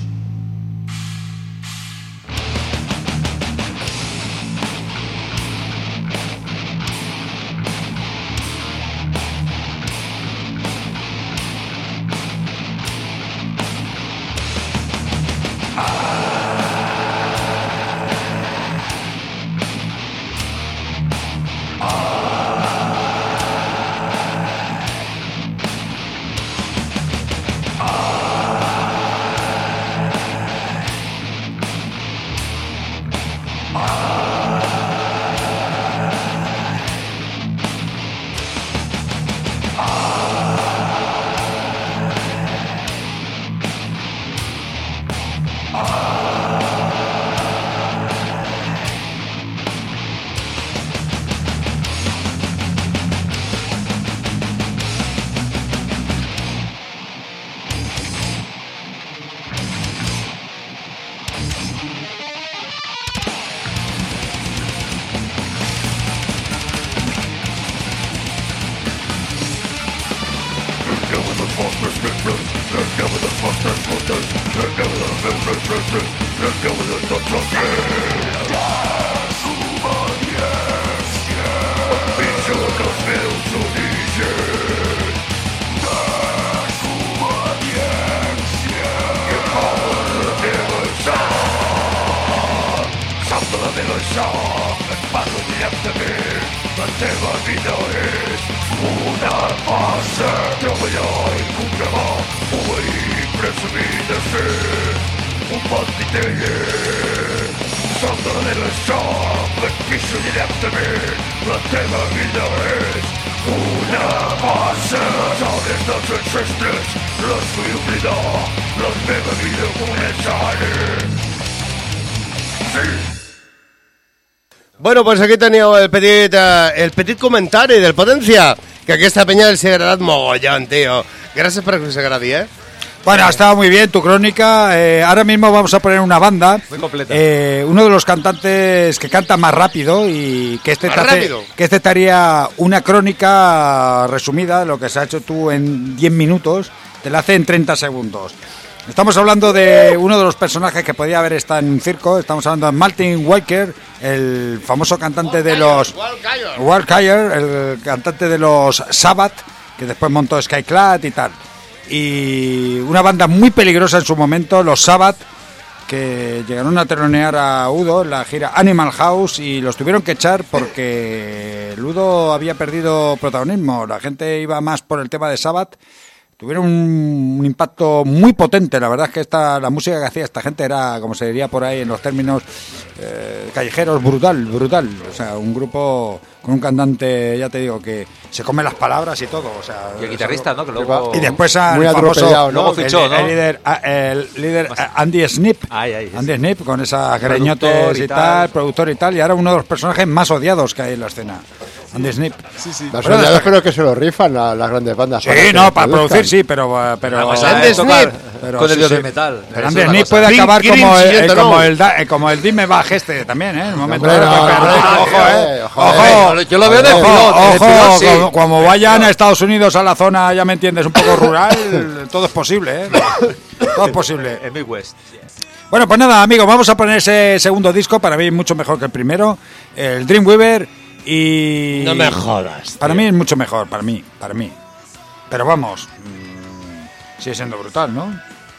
Bueno, pues aquí teníeu el petit, eh, el petit comentari del Potencia, que aquesta penya els ha agradat mogollón, tío. Gràcies per que us agradi, eh? Bueno, ha estado muy bien tu crónica. Eh, ahora mismo vamos a poner una banda. Muy completa. Eh, uno de los cantantes que canta más rápido y que este, ¿Más te hace- rápido? que este te haría una crónica resumida, lo que se ha hecho tú en diez minutos, te la hace en treinta segundos. Estamos hablando de uno de los personajes que podía haber estado en un circo. Estamos hablando de Martin Walker, el famoso cantante de los... Walker, el cantante de los Sabbath, que después montó Skyclad y tal. Y una banda muy peligrosa en su momento, los Sabbath, que llegaron a telonear a Udo en la gira Animal House y los tuvieron que echar porque el Udo había perdido protagonismo. La gente iba más por el tema de Sabbath. Tuvieron un, un impacto muy potente. La verdad es que esta, la música que hacía esta gente era, como se diría por ahí en los términos eh, callejeros, brutal, brutal. O sea, un grupo con un cantante, ya te digo, que se come las palabras y todo. O sea, Y el guitarrista, ¿no? Que luego... y después al Muy famoso atropellado, ¿no? Luego fichó, el, ¿no? el líder, a- el líder a- Andy Snip. Ay, ay, Andy sí. Snip con esas Productor greñotes y y tal. tal, productor y tal, y ahora uno de los personajes más odiados que hay en la escena. Andy Snip. Los soldados creo que se lo rifan a las grandes bandas. Sí, que no, lo para produzcan. producir sí, pero... pero La cosa Andy es tocar Snip. Pero con el sí, dios sí. del metal. Pero Eso Andy es la Snip cosa. puede Green- acabar Green como el, siguiente, el- como, no. el, da- eh, como el Dime Baj este también, ¿eh? En un momento Hombre, dado, no, pero- hombre, ojo, eh, eh. joder. Ojo, Yo lo veo de ojo, pilot, de ojo, pilot, sí. como, como vayan a Estados Unidos a la zona, ya me entiendes, un poco rural, todo es posible, ¿eh? Todo es posible. En Midwest. Bueno, pues nada, amigos, vamos a poner ese segundo disco, para mí mucho mejor que el primero, el Dreamweaver, y... No me jodas. Para mí es mucho mejor, para mí, para mí. Pero vamos, mmm, sigue siendo brutal, ¿no?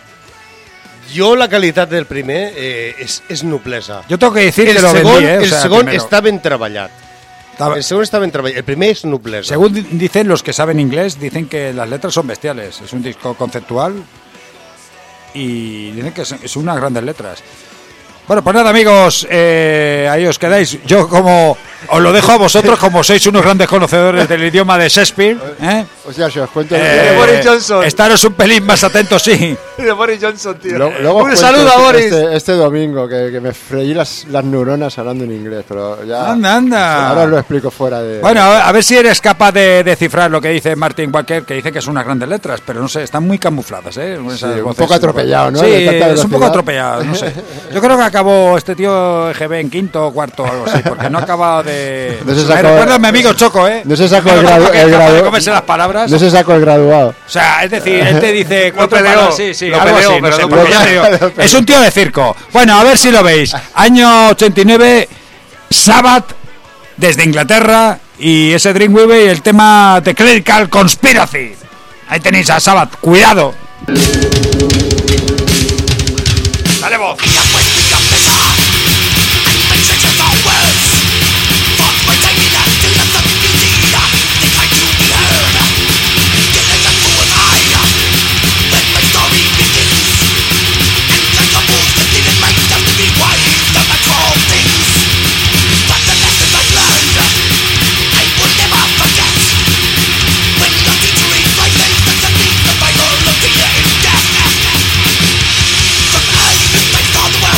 Jo la qualitat del primer eh, és, és noblesa. Yo tengo que decir El que lo segon, vendí, ¿eh? O el sea, segon primero. està ben treballat. Estaba- El segon està ben treballat. El primer és noblesa. Según di- dicen los que saben inglés, dicen que las letras son bestiales. Es un disco conceptual y dicen que es, es unas grandes letras. Bueno, pues nada, amigos, eh, ahí os quedáis. Yo como os lo dejo a vosotros, como sois unos grandes conocedores del idioma de Shakespeare, ¿eh? Hostia, si os cuento... Eh, Boris Johnson. Estaros un pelín más atentos, sí. De Boris Johnson, tío. Lo- luego os Un cuento saludo a este, Boris. Este, este domingo, que, que me freí las, las neuronas hablando en inglés, pero ya... Anda, anda. Ahora os lo explico fuera de... Bueno, a ver, a ver si eres capaz de descifrar lo que dice Martin Walker, que dice que son unas grandes letras, pero no sé, están muy camufladas, ¿eh? Esas Sí, un voces. poco atropellado, ¿no? Sí, De tanta es un velocidad. poco atropellado, no sé. Yo creo que acabó este tío E G B en quinto o cuarto o algo así, porque no acaba de... No se Me sacó- recuerda a mi amigo Choco, ¿eh? No se sacó Pero el gradu- tampoco que el es capaz de gradu- comerse las palabras. No se sacó el graduado. O sea, es decir, él te dice cuatro peleó, palabras, sí, sí, lo algo peleó, así, no pero sé, no porque peleó. ya te digo, Lo peleó. es un tío de circo. Bueno, a ver si lo veis. Año ochenta y nueve, Sabbath, desde Inglaterra, y ese Dreamweaver y el tema de Clerical Conspiracy. Ahí tenéis a Sabbath, cuidado. Dale voz. All the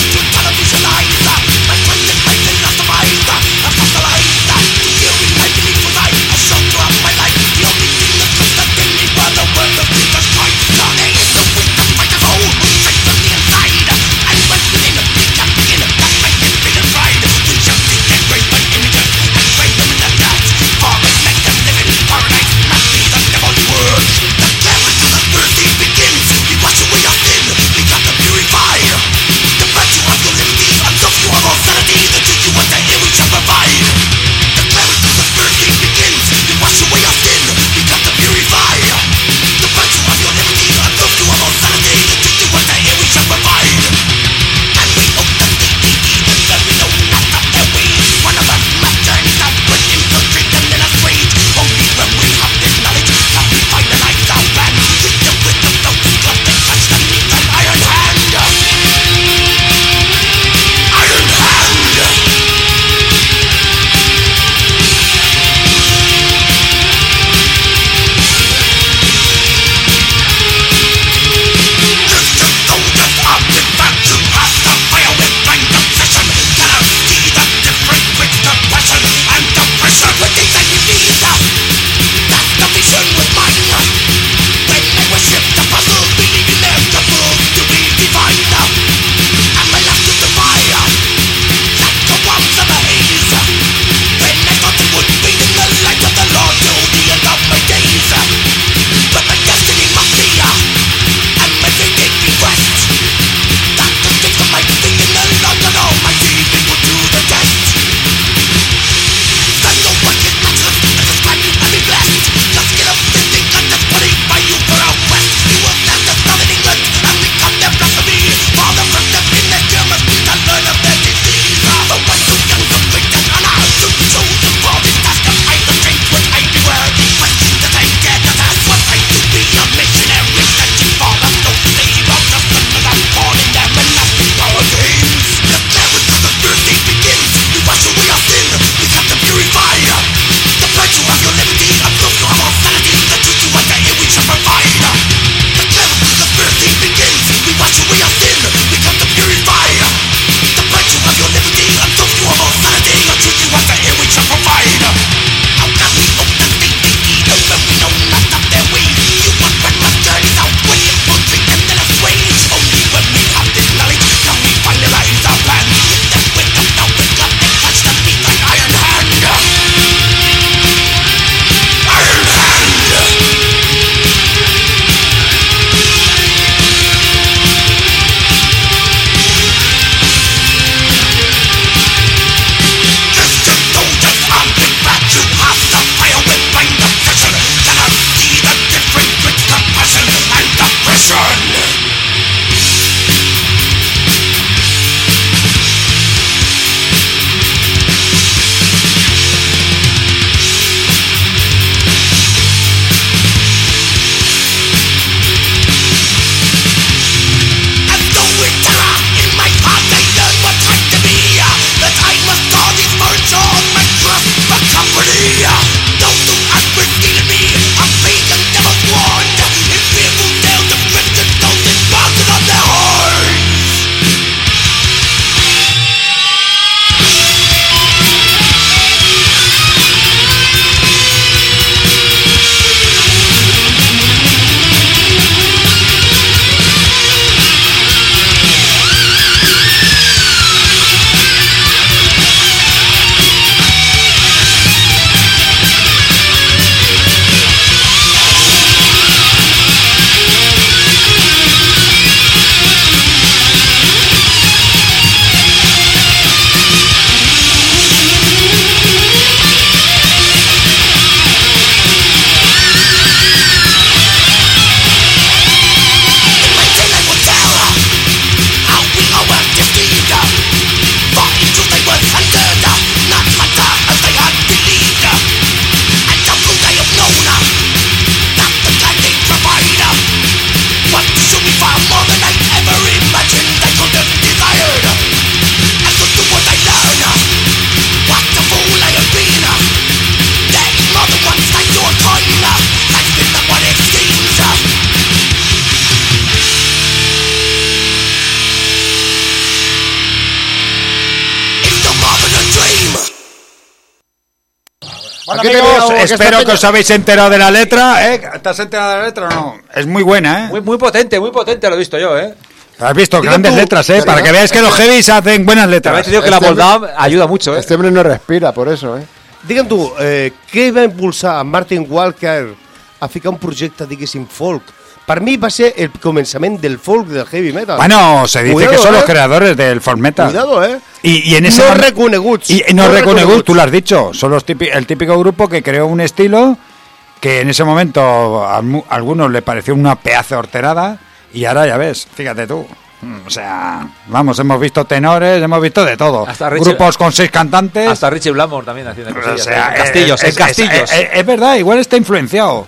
Amigos, tenemos? espero que os habéis enterado de la letra, ¿eh? ¿Te has enterado de la letra o no? Es muy buena, ¿eh? Muy, muy potente, muy potente, lo he visto yo, ¿eh? Has visto Diga grandes tú, letras, ¿eh? pero Para no, que veáis que los heavies hacen buenas letras. Te digo que la Este Moldau ayuda mucho, ¿eh? Este hombre no respira, por eso, ¿eh? Digue'm tu, eh, què va impulsar a Martin Walker a ficar un projecte, diguéssim, folk? Per mi va ser el començament del folk del heavy metal. Bueno, se dice Cuidado, que son eh? los creadores del folk metal. Cuidado, eh? Y, y en ese no mom- reconeguts. Y, y no, no reconeguts, reconeguts. tú lo has dicho. Son los típi- el típico grupo que creó un estilo que en ese momento a, mu- a algunos le pareció una pedazo de horterada y ahora ya ves, fíjate tú. Mm, O sea, vamos, hemos visto tenores, hemos visto de todo. Hasta Richie- Grupos con seis cantantes. Hasta Richie Blackmore también haciendo O cosillas. sea, en castillos, es, en castillos. Es, es- es verdad, igual está influenciado.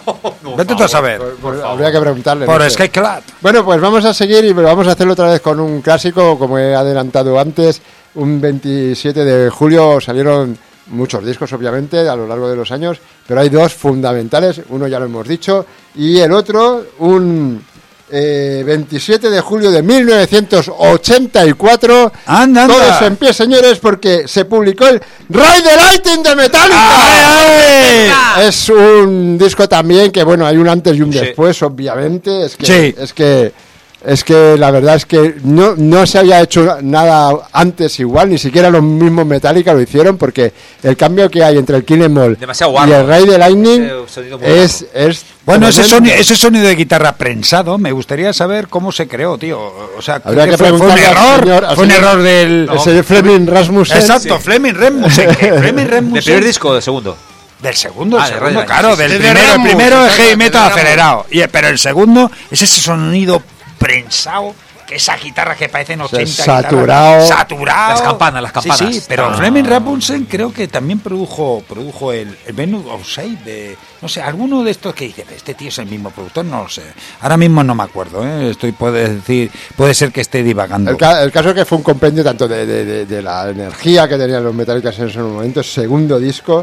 Vete tú a saber. Pues habría que preguntarle. Por no sé. Skyclad. Bueno, pues vamos a seguir y vamos a hacerlo otra vez con un clásico, como he adelantado antes. Un veintisiete de julio salieron muchos discos, obviamente, a lo largo de los años, pero hay dos fundamentales. Uno ya lo hemos dicho, y el otro, un eh, veintisiete de julio de mil novecientos ochenta y cuatro. Anda, anda. Todos en pie, señores, porque se publicó el Ride the Lightning de Metallica. ¡Ay, ay! Es un disco también que, bueno, hay un antes y un Sí. después, obviamente. Es que, Sí. es que, es que la verdad es que no, no se había hecho nada antes igual, ni siquiera los mismos Metallica lo hicieron, porque el cambio que hay entre el Kill Em All Demasiado y guarro. el Ride the Lightning Ese sonido muy es, es Bueno, ese tremendo. sonido, ese sonido de guitarra prensado, me gustaría saber cómo se creó, tío. O sea, Habría ¿qué que fue, fue un preguntarle al error, señor- al fue un señor- error del... El señor Fleming Rasmussen. Exacto, Fleming Rasmussen. ¿qué? Fleming ¿Del Rasmussen. primer disco o del segundo? Del segundo, el Ah, de segundo, Ryan, claro, sí, sí, del sí. De primero. El Ramus, primero es exacto, heavy de metal Ramus. acelerado. Y, pero el segundo es ese sonido prensado, que esa guitarra que parecen ochenta saturado. guitarras. Saturado. Las campanas, las campanas. Sí, sí, pero Ah. Fleming Rasmussen creo que también produjo produjo el, el Venus Outside de... No sé, alguno de estos que dice, este tío es el mismo productor, no lo sé. Ahora mismo no me acuerdo, ¿eh? Estoy, puede decir, puede ser que esté divagando. El, ca- el caso es que fue un compendio tanto de, de- de- de la energía que tenían los Metallica en ese momento, segundo disco,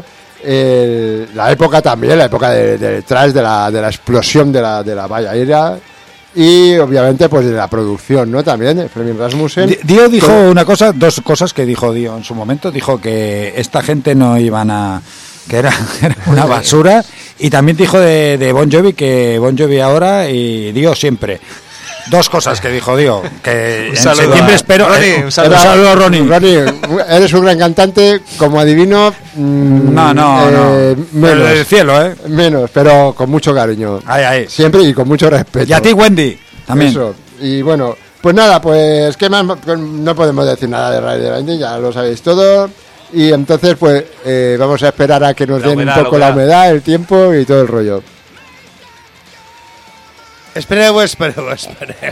el- la época también, la época de, de detrás de la, de la explosión de la, de la valla aérea y obviamente pues de la producción, ¿no? También, Fleming Rasmussen. Di- Dio dijo una cosa, dos cosas que dijo Dio en su momento. Dijo que esta gente no iban a... que era, era una basura. Y también dijo de, de Bon Jovi que Bon Jovi ahora y Dio siempre. Dos cosas que dijo Dio. Que en saludo septiembre a- espero... Ronnie, eh, un saludo. un saludo a Ronnie. Ronnie, eres un gran cantante, como adivino. mm, No, no, eh, no. Menos, Del cielo, ¿eh? menos, pero con mucho cariño. Ay, ay. Siempre y con mucho respeto. Y a ti, Wendy, también. Eso. Y bueno, pues nada, pues ¿qué más? Pues no podemos decir nada de Ride the Lightning, ya lo sabéis todo. Y entonces, pues eh, vamos a esperar a que nos La den humedad, un poco la la humedad. humedad, el tiempo y todo el rollo. Espereu, espereu, espereu.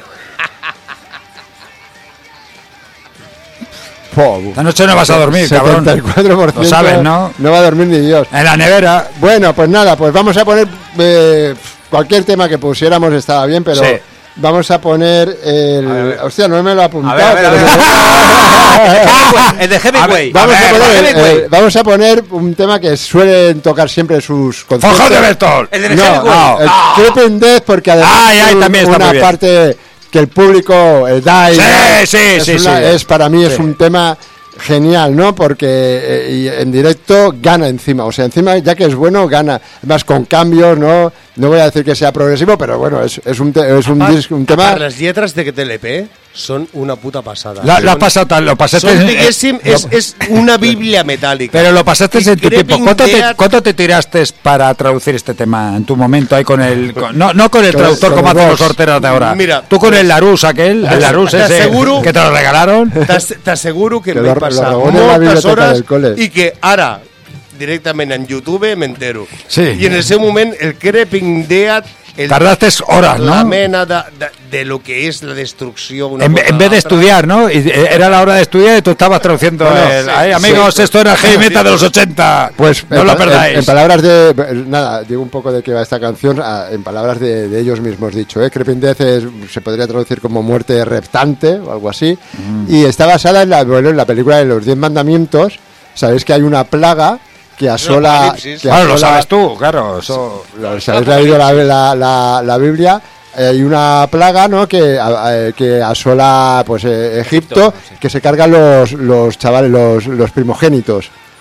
Po, Esta noche no vas a dormir, cabrón. setenta y cuatro por ciento Lo sabes, ¿no? No va a dormir ni Dios. En la nevera. Bueno, pues nada, pues vamos a poner eh, cualquier tema que pusiéramos estaba bien, pero Sí. vamos a poner el... Hostia, no me lo he apuntado. A ver, a ver, pero- a ver. El de Hemingway. Vamos a, ver, poner, el- Hemingway. el- vamos a poner un tema que suelen tocar siempre sus conciertos. ¡Forjado de Bertolt! El de No, Hemingway. no, el Ah. Creeping Death, porque además Ay, ay, es un- también está una muy bien. parte que el público, el Die, Sí, ¿no? sí, es, sí, una- sí. es para mí es Sí. un tema genial, ¿no? Porque eh, y en directo gana encima, o sea, encima ya que es bueno, gana, además con cambios, ¿no? No voy a decir que sea progresivo, pero bueno, es, es un, te- es un, Part- disc- un tema... part, les lletres d'aquest L P són una puta passada. La, la has Són- pasado tal, lo pasaste... Són, en- diguéssim, lo- és, és una bíblia metàl·lica. Pero lo pasaste Y en tu tiempo. Creeping ¿Cuánto te, Death- cuánto te tiraste para traducir este tema en tu momento ahí con el... con- no, no con el Con el- traductor con como el hacen los Vox. sorteros de ahora. Mira, Tú con el Larus aquel, el Larus ese, t'asseguro- que te lo regalaron. T'ass- T'asseguro que, Que em lo- vaig passar lo robó en la moltes biblioteca hores del cole. i que ara, directament en YouTube, m'entero. Sí. I en el seu moment, el Creeping Death... El, Tardaste horas, La ¿no? mena de, de, de lo que és la destrucció. Una En, cosa en vez de a l'altra. estudiar, ¿no? Y eh, era la hora de estudiar y tú estabas traduciendo Bueno, el... sí, Ay, amigos, sí. esto era el heavy metal de los ochenta. Pues no en, lo pa- en- perdáis. En, palabras de. Nada, digo un poco de qué va esta canción. ah, En palabras de, de ellos mismos dicho. ¿eh? Creeping Death es- se podría traducir como muerte reptante o algo así. Mm. Y está basada en la, bueno, en la película de los Diez Mandamientos. Sabéis que hay una plaga que asola. apocalipsis. Que Claro, lo asola- sabes tú, claro. Eso... lo- Si habéis leído la, la, la, la Biblia, eh, hay una plaga, ¿no? Que, a- a- que asola pues eh, Egipto, Egipto, sí. que se cargan los, los chavales, los, los primogénitos.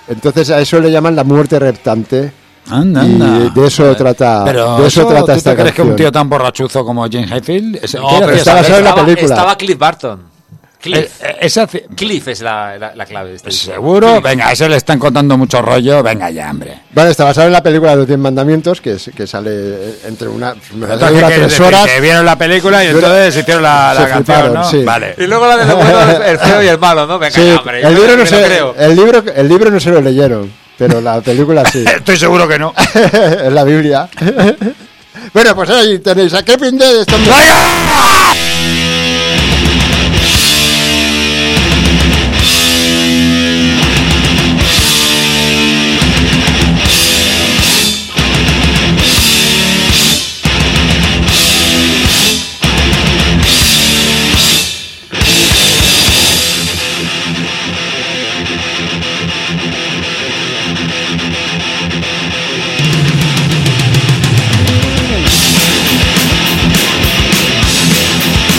Entonces a eso le llaman la muerte reptante. Anda, y anda. de eso trata, Pero de eso, eso, trata ¿tú esta te crees que canción. un tío tan borrachuzo como James Hetfield? Es- No, ¿qué pero hacía está esa basado en la letra? estaba, película. estaba Cliff Barton. Cliff. Eh, eh, esa hace- Cliff es la, la, la clave de este disco. ¿Seguro? Cliff. Venga, a ese le están contando mucho rollo. Venga ya, hombre. Vale, está basado en la película de los Diez Mandamientos, que, es- que sale entre una... me parece que Entonces, dura ¿qué quieres tres decir? horas. Que vieron la película y entonces hicieron la, la Se canción, fliparon, ¿no? sí. Vale. Y luego la de lo bueno, el feo y el malo, ¿no? Venga, Sí, ya, hombre. el, yo libro me no lo se, creo. el, libro, el libro no se lo leyeron, pero la película sí. Estoy seguro que no. Es la Biblia. Bueno, pues ahí tenéis a Kevin Dead. Estamos... Thank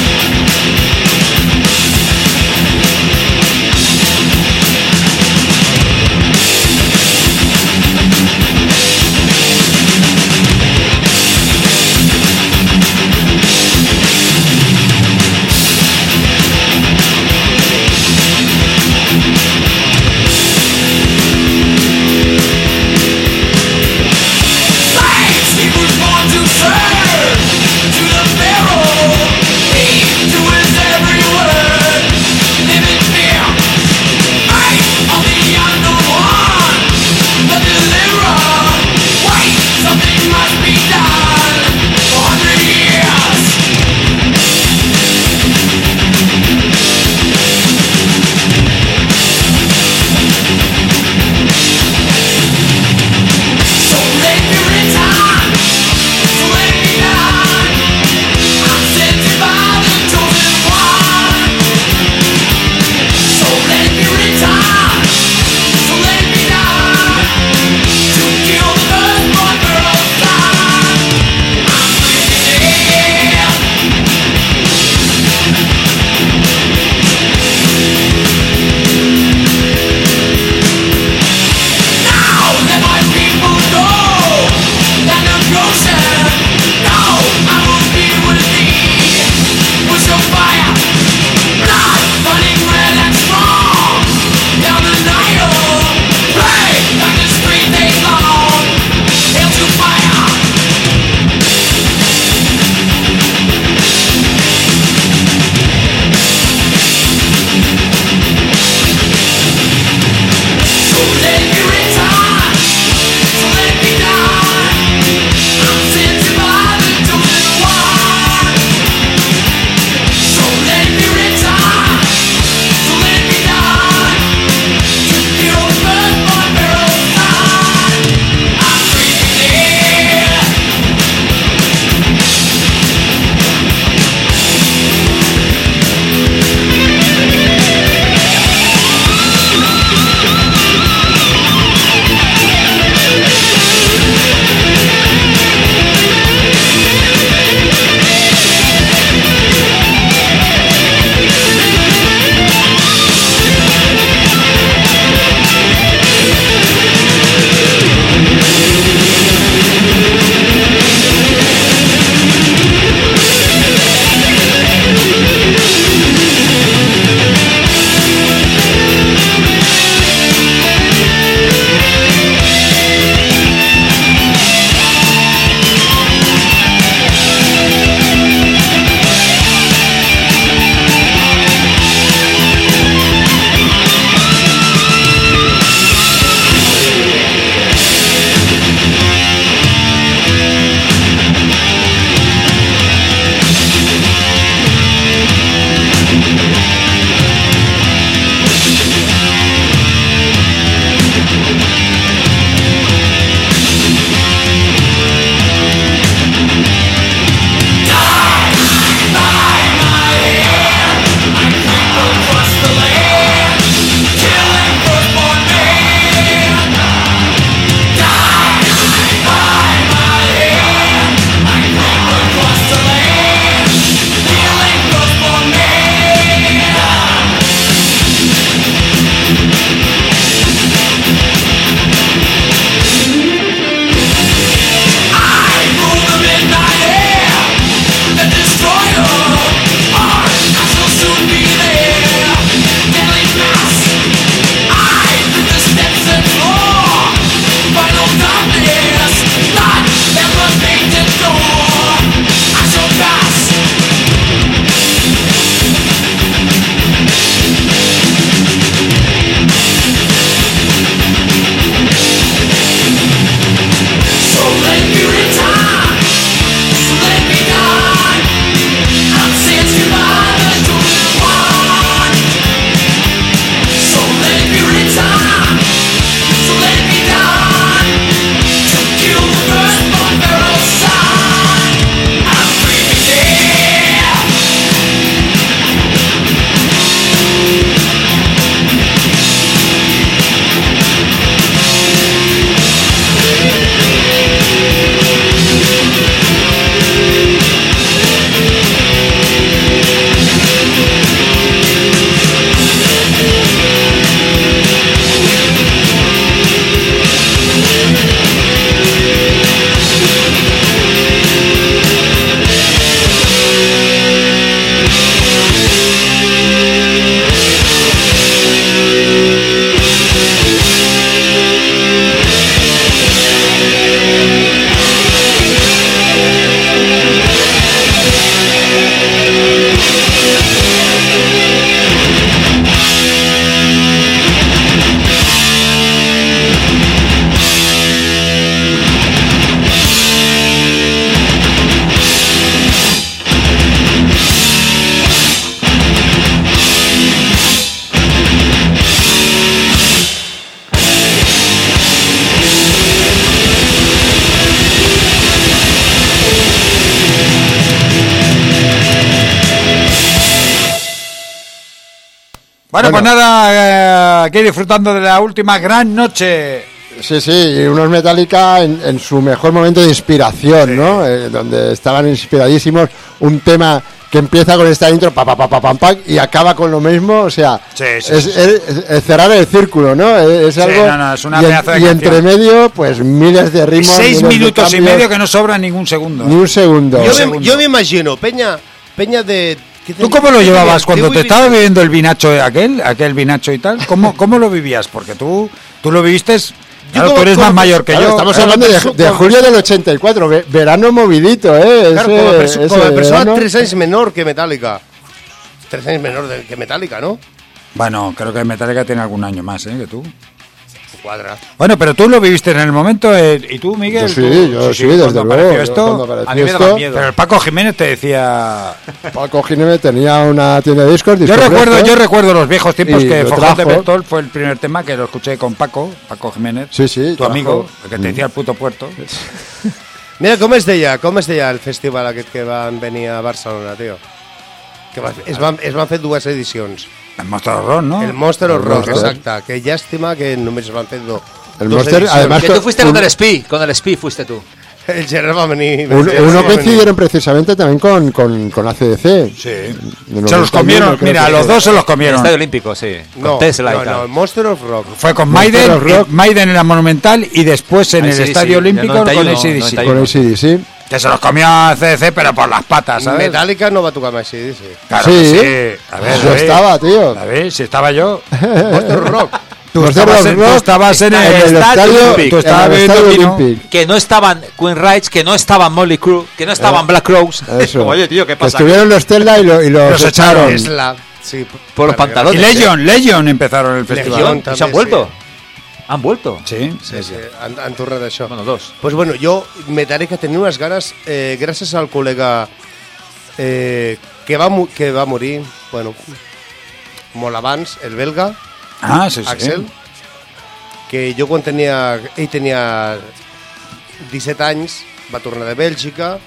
Bueno, Bueno. pues nada, eh, aquí disfrutando de la última gran noche. Sí, sí, y unos Metallica en, en su mejor momento de inspiración, ¿no? Eh, donde estaban inspiradísimos. Un tema que empieza con esta intro, pa, pa, pa, pa, pam, pam, y acaba con lo mismo, o sea, Sí, sí, es, sí, sí. es- es cerrar el círculo, ¿no? Es, es Sí, algo. no, no, es una y en- pedazo de y canción. entre medio, pues miles de Y ritmos. seis miles de minutos y cambios, medio que no sobra ningún segundo. Ni un segundo. Yo segundo. me, yo me imagino, Peña, Peña de... ¿qué ¿Tú te- cómo lo qué llevabas te- cuando qué te voy- estaba viviendo el vinacho aquel, aquel vinacho y tal? ¿Cómo, cómo lo vivías? Porque tú, tú lo viviste... Claro, como- tú eres como más que- mayor que Claro, yo. estamos ¿eh? hablando de, como- de julio del ochenta y cuatro, ve- verano movidito, ¿eh? Claro, Ese- como a, perso- ese como a persona verano. tres años menor que Metallica. Tres años menor de- que Metallica, ¿no? Bueno, creo que Metallica tiene algún año más, ¿eh? Que tú. Cuadra. Bueno, pero tú lo viviste en el momento, eh, ¿y tú, Miguel? Yo sí, ¿Tú- yo sí, cuando desde apareció luego. esto? Cuando apareció A mí me daba esto, miedo. Pero el Paco Jiménez te decía... Paco Jiménez tenía una tienda de discos. Yo Disco recuerdo, Fresco. yo recuerdo los viejos tiempos Y que lo Fogón de trajo. Bertol fue el primer tema que lo escuché con Paco, Paco Jiménez, Sí, sí, tu trajo. amigo, el que te decía el puto puerto. Mira, com es deia, com es deia el festival aquest que van venir a Barcelona, tio? Que va, es, van, es van fer dues edicions. El Monster of Rock, ¿no? El Monster of El Rock, Monster. exacte. Que llàstima que només es van fer do, El dos Monster, edicions. además, Que tú fuiste un- con el Spi, con el Spi fuiste tú. El Gerard va venir... el Un- Gerard uno va venir. coincidieron precisamente también con, con, con A C D C. Sí. De Se los noventa y uno, comieron, creo mira, que los fue. dos se los En el comieron. Estadio Olímpico, sí. No, Con Tesla no, y tal. no, el Monster of Rock. Fue con Monster Maiden, of Rock. y- Maiden en la Monumental y después en Ahí el sí, sí, Estadio en el Olímpico noventa y con uno, A C D C. noventa y Con uno. A C D C. Que se los comió a C D C, pero por las patas, ¿sabes? Metallica no va tocar amb així, sí. Claro Sí. que sí. A ver, Yo David. estaba, tío. David, si estaba yo. Monster of Rock. Tú Monster estabas, of en, tú Rock estabas en el, en el estadio estadio, Olímpico. Tú estabas en el bebiendo estadio vino. Olímpico. Que no estaban Queen Rights, que no estaban Molly Crew, que no estaban Black Crowes. Eso. Oye, tío, ¿qué Que pasa? estuvieron los Tesla y, lo- y los, Los echaron. echaron. Tesla. Sí, Por los para que- pantalones. Y Legion, Legion empezaron el festival. Legion. ¿Y se han També, vuelto? ¿Han vuelto? Sí. Sí, sí, han, han tornat això. Bueno, dos. Pues bueno, jo, Metallica, tenia unes ganes, eh, gràcies al col·lega eh, que, va, mu- que va morir, bueno, molt abans, el belga, Ah, sí, sí. Axel, que jo quan tenia... Ell tenia disset anys, va tornar de Bèlgica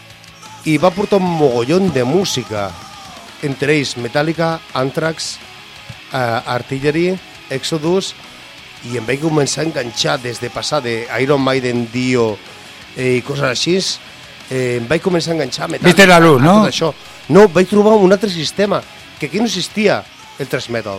i va portar un mogollón de música, entre ells Metallica, Anthrax, uh, Artillery, Exodus, i em vaig començar a enganxar des de passar de Iron Maiden, Dio eh, i coses així, eh, em vaig començar a enganxar a Metallica. Viste la luz, a no? tot això. No, vaig trobar un altre sistema, que aquí no existia el thrash metal.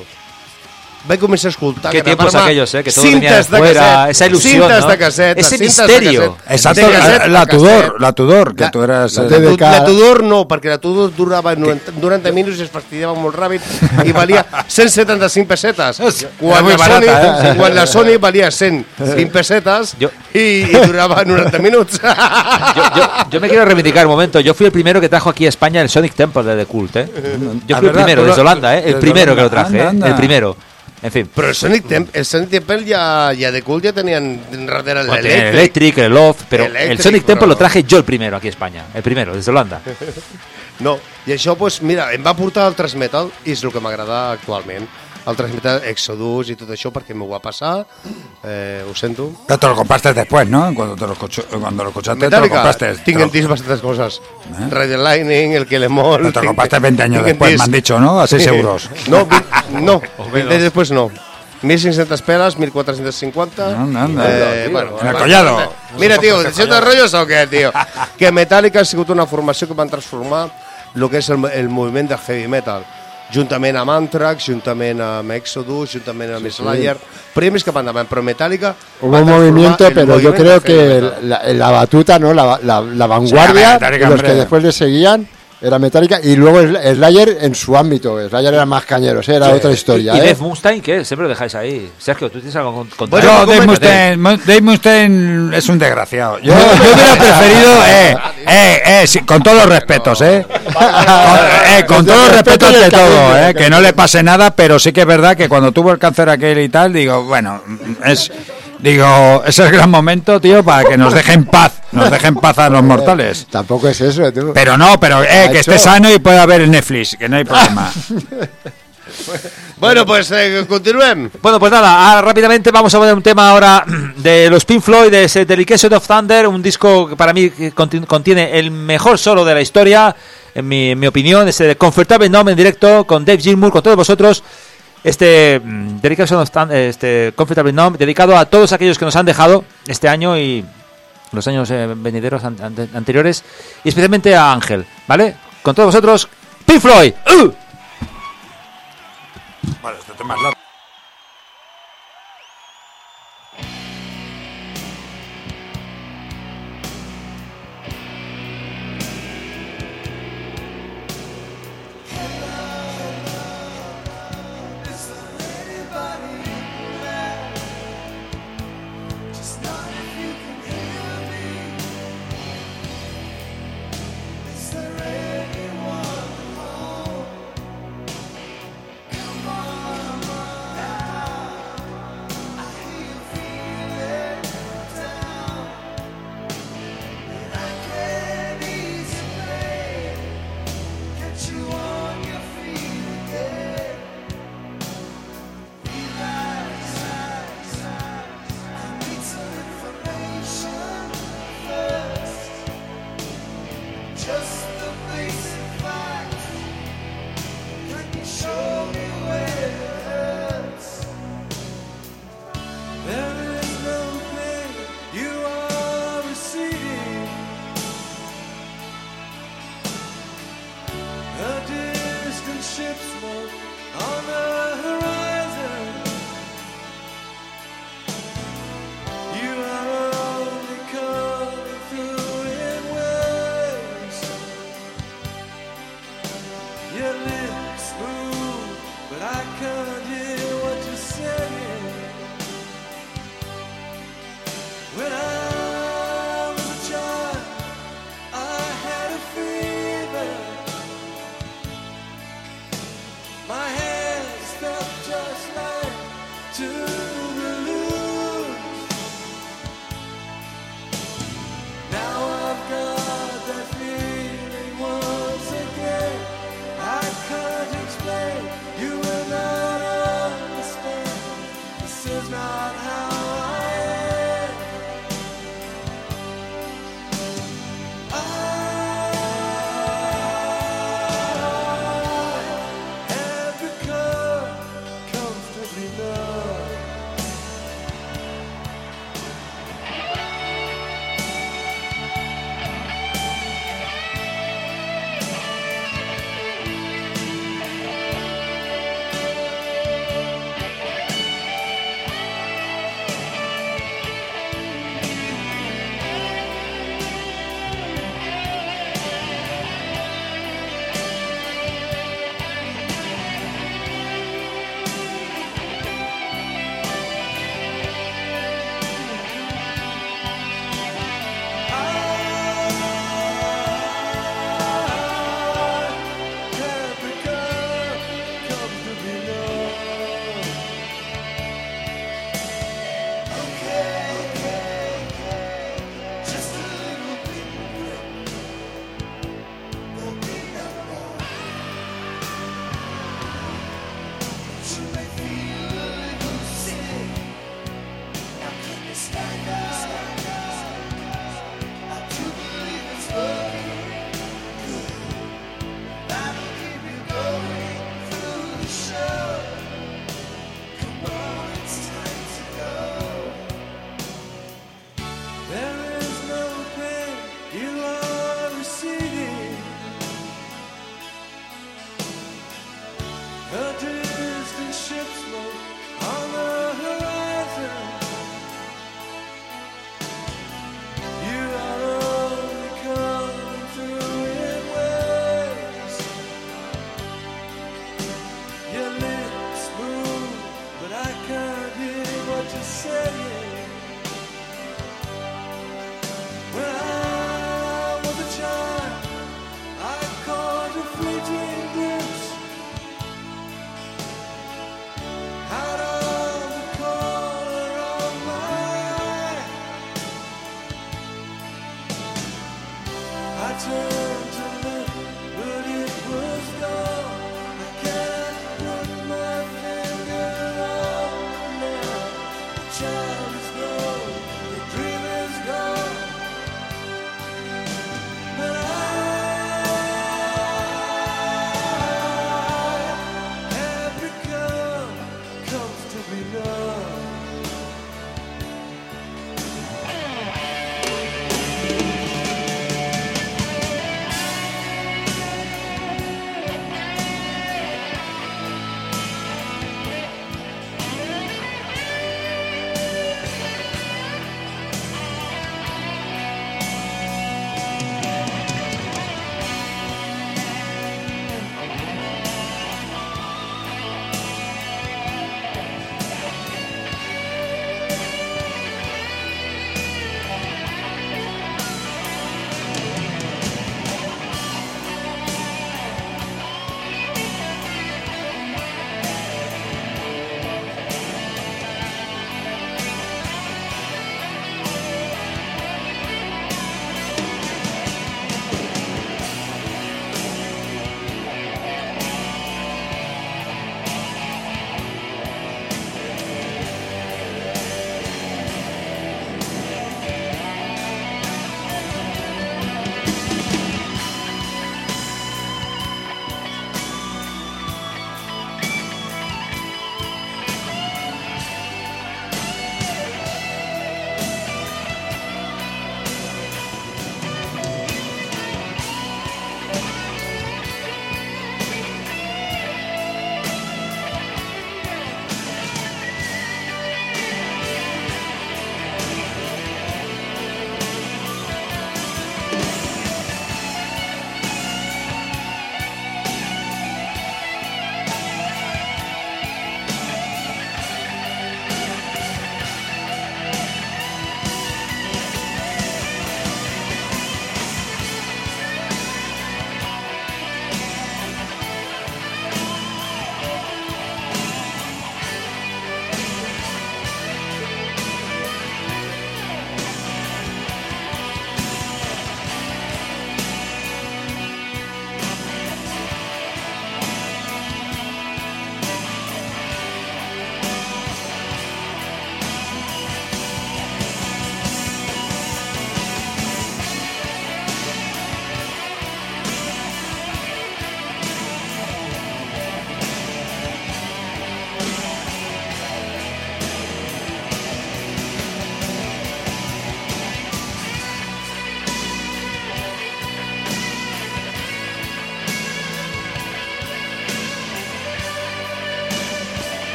Vaig començar a escoltar... Qué tiempos gravar-me aquellos, eh, que todo venía de cintes de fuera, cassette, esa ilusión, cintes ¿no? de cassette, Ese cintes misterio. de cassette, Exacto, de la, cassette la a Tudor, cassette. la Tudor, que La- tú eras... la eh, T D K. La Tudor no, perquè la Tudor durava noranta minuts i es fastidiava molt ràpid i valia cent setanta-cinc pessetes. Quan muy la, Sony, barata, eh? quan la Sony valia cent vint pessetes Jo- i, i durava noranta minuts. Yo, yo, yo me quiero reivindicar un momento. Yo fui el primero que trajo aquí a España el Sonic Temple de The Cult, ¿eh? Yo Ah, fui el ¿verdad? primero, Tú lo- desde Holanda, ¿eh? El desde primero que lo Holanda. traje, ¿eh? Anda, anda. El primero. En fin. Però el Sonic Temple, el Sonic Temple ja, ja de cult ja tenien darrere Bueno, el l'Electric. Electric, el Love, pero el Electric, Sonic Temple però- lo traje yo el primero aquí a España. El primero, desde Holanda. No, i això, pues, mira, em va portar al thrash metal i és el que m'agrada actualment. El thrash metal, Exodus i tot això, perquè m'ho va passar, eh, ho sento. Pero te lo compraste después, ¿no? Cuando te lo, escucho- cuando lo escuchaste, te lo Metallica, compraste. tinc Te en lo, disc bastantes coses. Ride the Lightning, el que le mol... pero te lo tinc- compraste veinte años tinc en después, disc. me han dicho, ¿no? A seis euros. No, vi- no, veinte anys després no. mil cinc-centes peles, mil quatre-cents cinquanta... Anda, anda. Eh, bueno, En el va- collado. Mira, tio, deixeu de rotllos o què, tio? Que Metallica ha sigut una formació que van transformar el que és el, el moviment del heavy metal. Juntament amb Anthrax, juntament amb Exodus, juntament amb Slayer. Però hi ha més cap endavant, però Metallica... Hubo va un transformar movimiento, el pero yo moviment creo del heavy que metal. la, la batuta, ¿no? La, la, la vanguardia Sí, Metallica, de los que hombre. después le seguían era Metallica y luego Sl- Slayer en su ámbito. Slayer era más cañeros, ¿eh? Era otra historia. ¿Y ¿eh? Dave Mustaine qué? Siempre lo dejáis ahí. Sergio, ¿tú tienes algo con, con Bueno, Yo, ¿cómo Dave me- Mustaine, Mu- Dave Mustaine es un desgraciado. Yo, yo hubiera preferido, eh, eh, eh, sí, con todos los respetos, eh. Con, eh, con todos los respetos de todo, eh, que no le pase nada, pero sí que es verdad que cuando tuvo el cáncer aquel y tal, digo, bueno, es, digo, ese es el gran momento, tío, para que nos dejen paz, nos dejen paz a los mortales. Tampoco es eso, tú. Pero no, pero eh, Ha que hecho- esté sano y pueda ver el Netflix, que no hay problema. Bueno, pues eh, continuem. Bueno, pues nada, ah, rápidamente vamos a ver un tema ahora de los Pink Floyd, de ese Delication of Thunder, un disco que para mí conti- contiene el mejor solo de la historia, en mi, en mi opinión, ese Comfortable Numb en directo, con Dave Gilmour, con todos vosotros. Este mm, Dedication of Stand- este Comfortably Numb, dedicado a todos aquellos que nos han dejado este año y los años eh, venideros an- an- anteriores, y especialmente a Ángel, ¿vale? Con todos vosotros, Pink Floyd. ¡Uh! Vale, este tema es largo.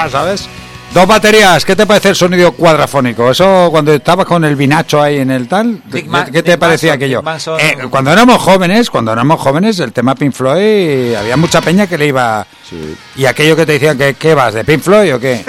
está, ¿sabes? Dos baterías, ¿qué te parece el sonido cuadrafónico? Eso cuando estabas con el vinacho ahí en el tal, ¿qué, Man, ¿qué te Dick parecía Manson, aquello? Dick Manson. Eh, cuando éramos jóvenes, cuando éramos jóvenes, el tema Pink Floyd, había mucha peña que le iba... Sí. Y aquello que te decían, que ¿qué vas, de Pink Floyd o qué?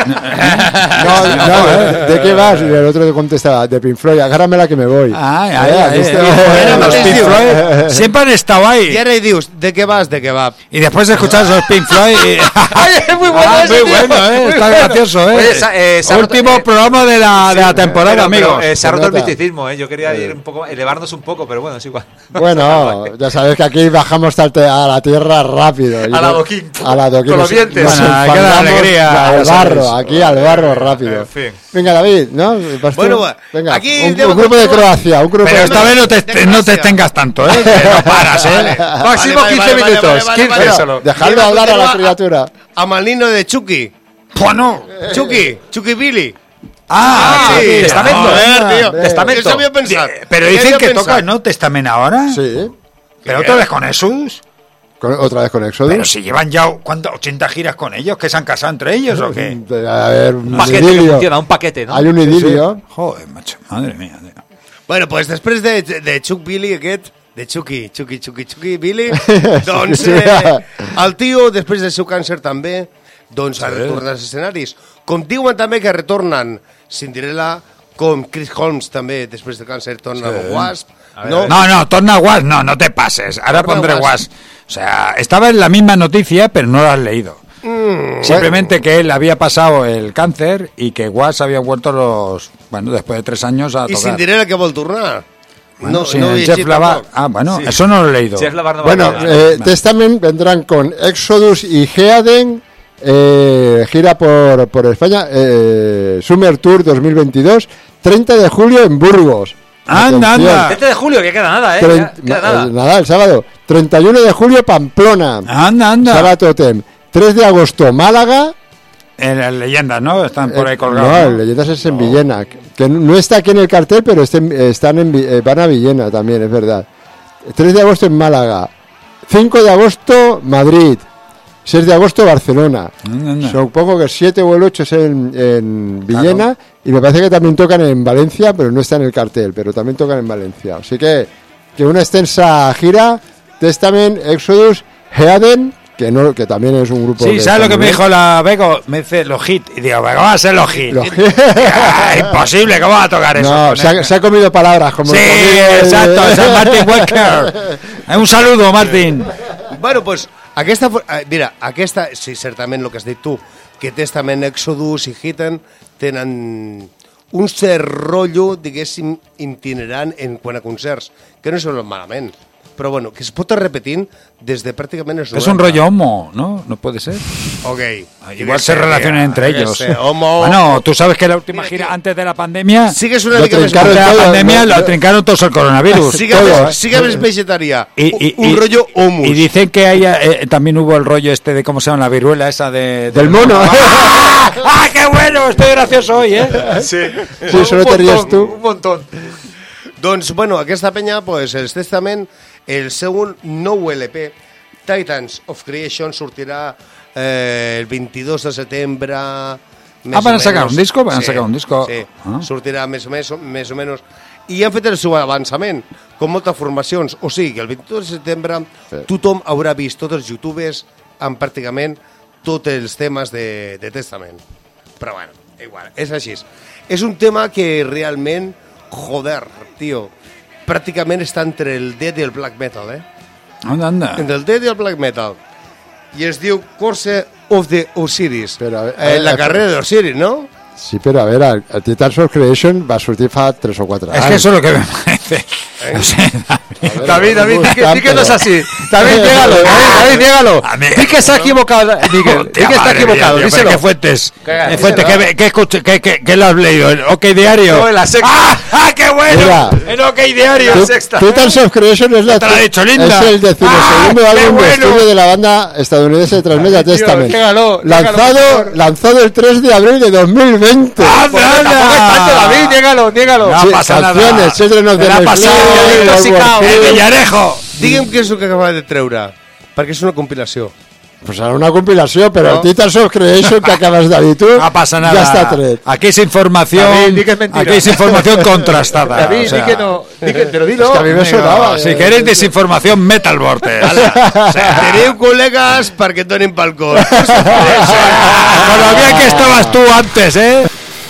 No, no, ¿de, ¿de qué vas? Y el otro te contestaba, de Pink Floyd, agárramela que me voy. Ay, Eh, ay, ay, aquí está. ay, bueno, los Sí, Pink sí. Floyd siempre han estado ahí. I ara hi dius, de què vas, de què va? Y después de escuchar esos Pink Floyd... y- es muy bueno Ah, ese, muy tío. bueno, ¿eh? Está gracioso, ¿eh? Oye, sa- eh, se ha roto- Último eh, programa de la, de la temporada, Pero- pero, amigos. eh, se ha roto el nota. misticismo, ¿eh? Yo quería ir un poco, elevarnos un poco, pero bueno, es igual. Bueno, ya sabes que aquí bajamos tal- a la tierra rápido. Y A la no- doquín. A la doquín. Con Nos- los dientes. nos Bueno, hay que dar enfangamos alegría, Al ya sabes. barro, aquí al barro rápido. En fin. Venga, David, ¿no? Vas tú. Bueno, va. venga, Aquí un, debo un grupo de continuar. Croacia, un grupo Pero de... esta vez no te, de no te Croacia. tengas tanto, ¿eh? Que no paras, ¿eh? Máximo Vale, quince vale, vale, minutos. vale, vale, quince vale. solo. Dejadlo Anem a hablar a la continuar criatura. Amb el nino de Chucky. Bueno. Chucky, Chucky Billy. Ah, sí. testamento. Joder, tío. Hombre. Testamento. Què s'havia pensat? Pero Què dicen havia que pensat? toca, ¿no? Testament ahora. Sí. Pero otra vez con Exodus. Con- otra vez con Exodus. Pero si llevan ya, ¿cuánto? ¿ochenta giras con ellos? ¿Que se han casado entre ellos o qué? A ver, un Un paquete que idilio. funciona, un paquete, ¿no? Hay un idilio. Joder, macho. Madre mía. tío. Bueno, pues després de, de Chuck Billy aquest, de Chucky, Chucky, Chucky, Chucky Billy, doncs Sí. eh, el tio, després del seu càncer també, doncs ha retornat als escenaris. Com diuen també que retornen Cinderella, com Chris Holmes també, després del càncer, torna amb Wasp. No, No, no, torna Wasp, no, no te pases. Ahora Torna pondré Wasp. Wasp. O sea, estaba en la misma noticia, pero no la has leído. Mm. Simplemente que él había pasado el cáncer y que Wasp había vuelto los, bueno, después de tres años a I tocar. Cinderella que vol tornar. Bueno, no, sí, no ho he el Jeff llegit Lavar. tampoc. Ah, bueno, Sí. eso no lo he leído. Jeff Lavar no va Bueno, a quedar. eh, Testament vendrán con Exodus y Headen, eh, gira por, por España, eh, Summer Tour dos mil veintidós, treinta de julio en Burgos. Anda, Atención. anda. veinte de julio, que queda nada, ¿eh? Trein- Queda eh, nada. nada, el sábado. treinta y uno de julio Pamplona, Anda, anda. Sala Totem. tres de agosto Málaga. En las leyendas, ¿no? Están por ahí Eh, colgados. no, ¿no? el Leyendas es en Villena, que no está aquí en el cartel, pero estén- están en, Vi- eh, van a Villena también, es verdad. tres de agosto en Málaga, cinco de agosto Madrid, seis de agosto Barcelona. Anda, anda. Supongo que el siete o el ocho es en, en Villena, y me parece que también tocan en Valencia, pero no está en el cartel, pero también tocan en Valencia. Así que, que una extensa gira, Testament, Exodus, Headen, que no que también es un grupo... Sí, que ¿sabes lo que me también- dijo la Bego? Me dice los hits. Y digo, ¿cómo va a ser los hits? Los- Ah, imposible, ¿cómo va a tocar eso? No, Con se ha, el- se ha comido palabras como Sí, el amigo- exacto, ese es Martin Walker. Eh, Un saludo, Martin. Bueno, pues, aquesta, fo- eh, mira, aquesta, sí, certament el que has dit tu, que Testament, Exodus i Headen tenen un cert rotllo, diguéssim, itinerant en quant a concerts, que no sembla malament, però bueno, que es pot estar repetint des de pràcticament els Es un noventa. rollo homo, ¿no? No puede ser. Ok. Igual se relacionan entre Yo qué ellos. sé, homo. Bueno, tú sabes que la última Mira gira que- antes de la pandemia, Sí que és una Lo mica més... trincaron antes de la todo, pandemia no, lo no. trincaron todos el coronavirus. Sí que, todo, més, eh. sí que més vegetarià. Y, y- un y- rollo homus. Y dicen que hay, eh, también hubo el rollo este de cómo se llama la viruela esa de, de- Del mono. ¡Ah! ¡Ah, qué bueno! Estoy gracioso hoy, ¿eh? Sí, Sí, solo te ríes tú. Un montón. Doncs, bueno, aquesta penya, pues, el Testament, el seu nou L P, Titans of Creation, sortirà eh, el veintidós de setembre... més Ah, van a o sacar menos. un disco? Van a Sí, sacar un disco. Sí, Ah. sortirà més o, més, més o menys. I han fet el seu avançament, com moltes formacions. O sigui, que el veintidós de setembre Sí. tothom haurà vist tots els youtubers amb pràcticament tots els temes de, de Testament. Però bueno, igual, és així. És un tema que realment, joder, tio, pràcticament està entre el death i el black metal, eh? Anda, anda. Entre el death i el black metal. I es diu Course of the Osiris. Però, a ver, eh, la a ver, carrera de Osiris, ¿no? Sí, pero a ver, el, el Titans of Creation va a sortir fa tres o cuatro Es años. que eso es lo que me parece. No sé, ver, David, David, di que, buscan, di que no es pero- así. David, niégalo, David, David, niégalo. A mí- Di que se ha equivocado, Miguel. Di que está Madre mía, equivocado, tío, díselo. pero ¿qué fuentes? Caga, ¿Qué fuentes? díselo. ¿Qué, qué, escuch- qué, qué, qué lo has leído? ¿El OK Diario? No, en la sexta. ¡Ah! ¡Ah, qué bueno! Mira. El OK Diario. La sexta. Titans of Creation es, la, Te lo ha dicho Linda. es el decimosegundo ¡Ah, qué álbum de bueno! estudio de la banda estadounidense Transmedia Ay, tío, Testament. llégalo, llégalo, lanzado, por favor. lanzado el tres de abril de dos mil veinte. ¡Anda, Pues tampoco es tanto, anda! David, niégalo, niégalo. No Sí, pasa nada. canciones, Children of the Te la ha Night pasado, Flight, ya me he World War intoxicado. Two. ¡El Villarejo! Digue'm què és el que acaba de treure, perquè és una compilació. Pues serà una compilació, però No. el Titans of Creation que acabes de dir tu No pasa nada. ja està tret. Aquí es información, David, di que es mentira. aquí es información contrastada. David, o sea, di que no, di que, pero dilo. Es que a mí me amigo, sonaba. si eh, queréis desinformación, Metal Vortex. Teniu col·legues perquè et donin pel cor. Con lo bien que estabas tú antes, ¿eh?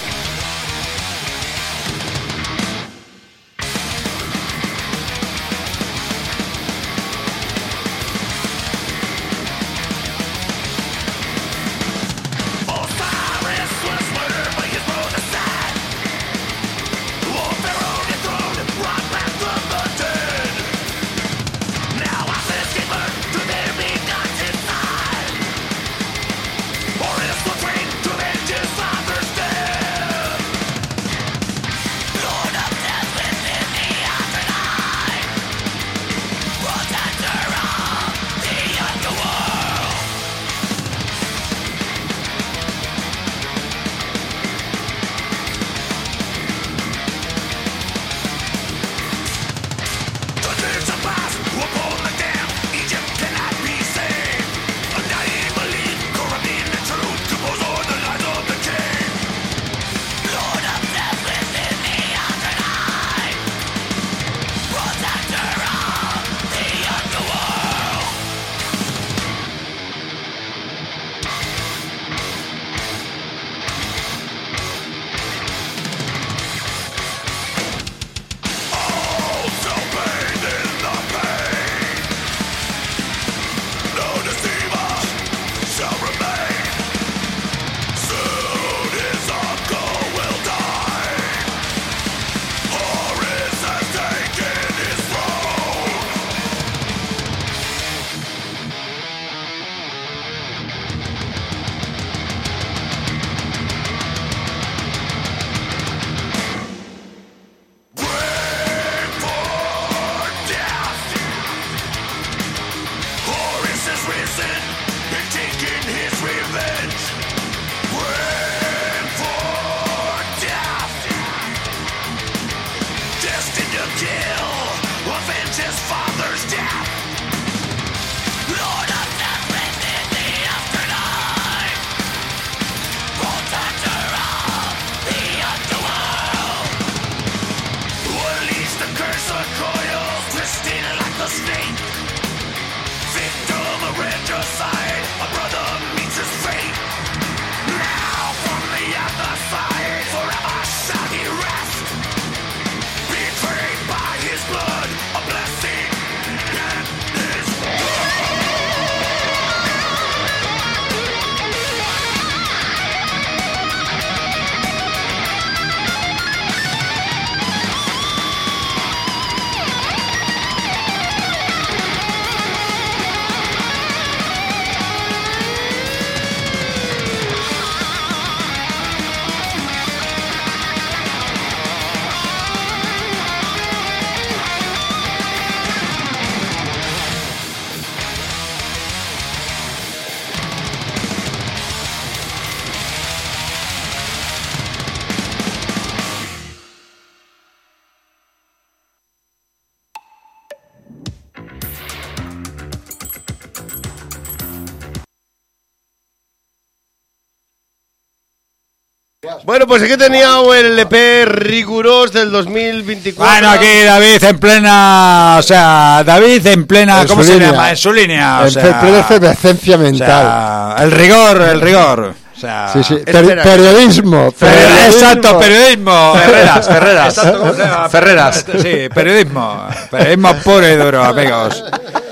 Bueno, pues aquí teníamos el L P rigurós del dos mil veinticuatro. Bueno, aquí David en plena, o sea, David en plena, En ¿cómo su se línea. llama? En su línea, o En sea, plena efervescencia o mental. sea, el rigor, el rigor, o sea, Sí, sí. Per- espera. periodismo. Fer- periodismo. exacto, periodismo. Ferreras, Ferreras. Exacto, ¿cómo se llama? Ferreras. Sí, periodismo, periodismo puro y duro, amigos.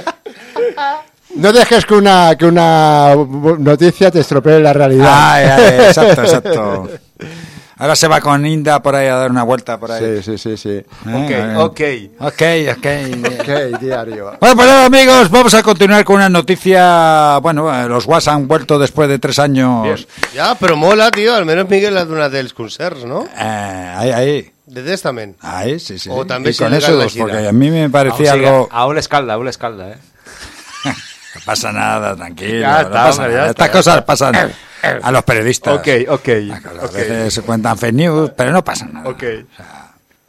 No dejes que una, que una noticia te estropee la realidad. Ay, ay, exacto, exacto. Ahora se va con Inda por ahí a dar una vuelta por ahí. Sí, sí, sí, sí. Eh, Ok, ok. Ok, ok. Ok, diario. Bueno, pues nada, amigos, vamos a continuar con una noticia. Bueno, eh, los Was han vuelto después de tres años. Ya, pero mola, tío. Al menos Miguel ha donat dels concerts, no? Eh, ahí, ahí. De Testament. Ahí, sí, sí. O també y con s'il·legal eso la dos, gira. porque a mí me parecía Aún sigue- algo. Aún le escalda, aún le escalda, eh. No pasa nada, tranquilo. Ya no está, pasa hombre, nada. ya Estas está, cosas pasan a los periodistas. Ok, ok. A veces se cuentan fake news, pero no pasa nada. Ok. O sea,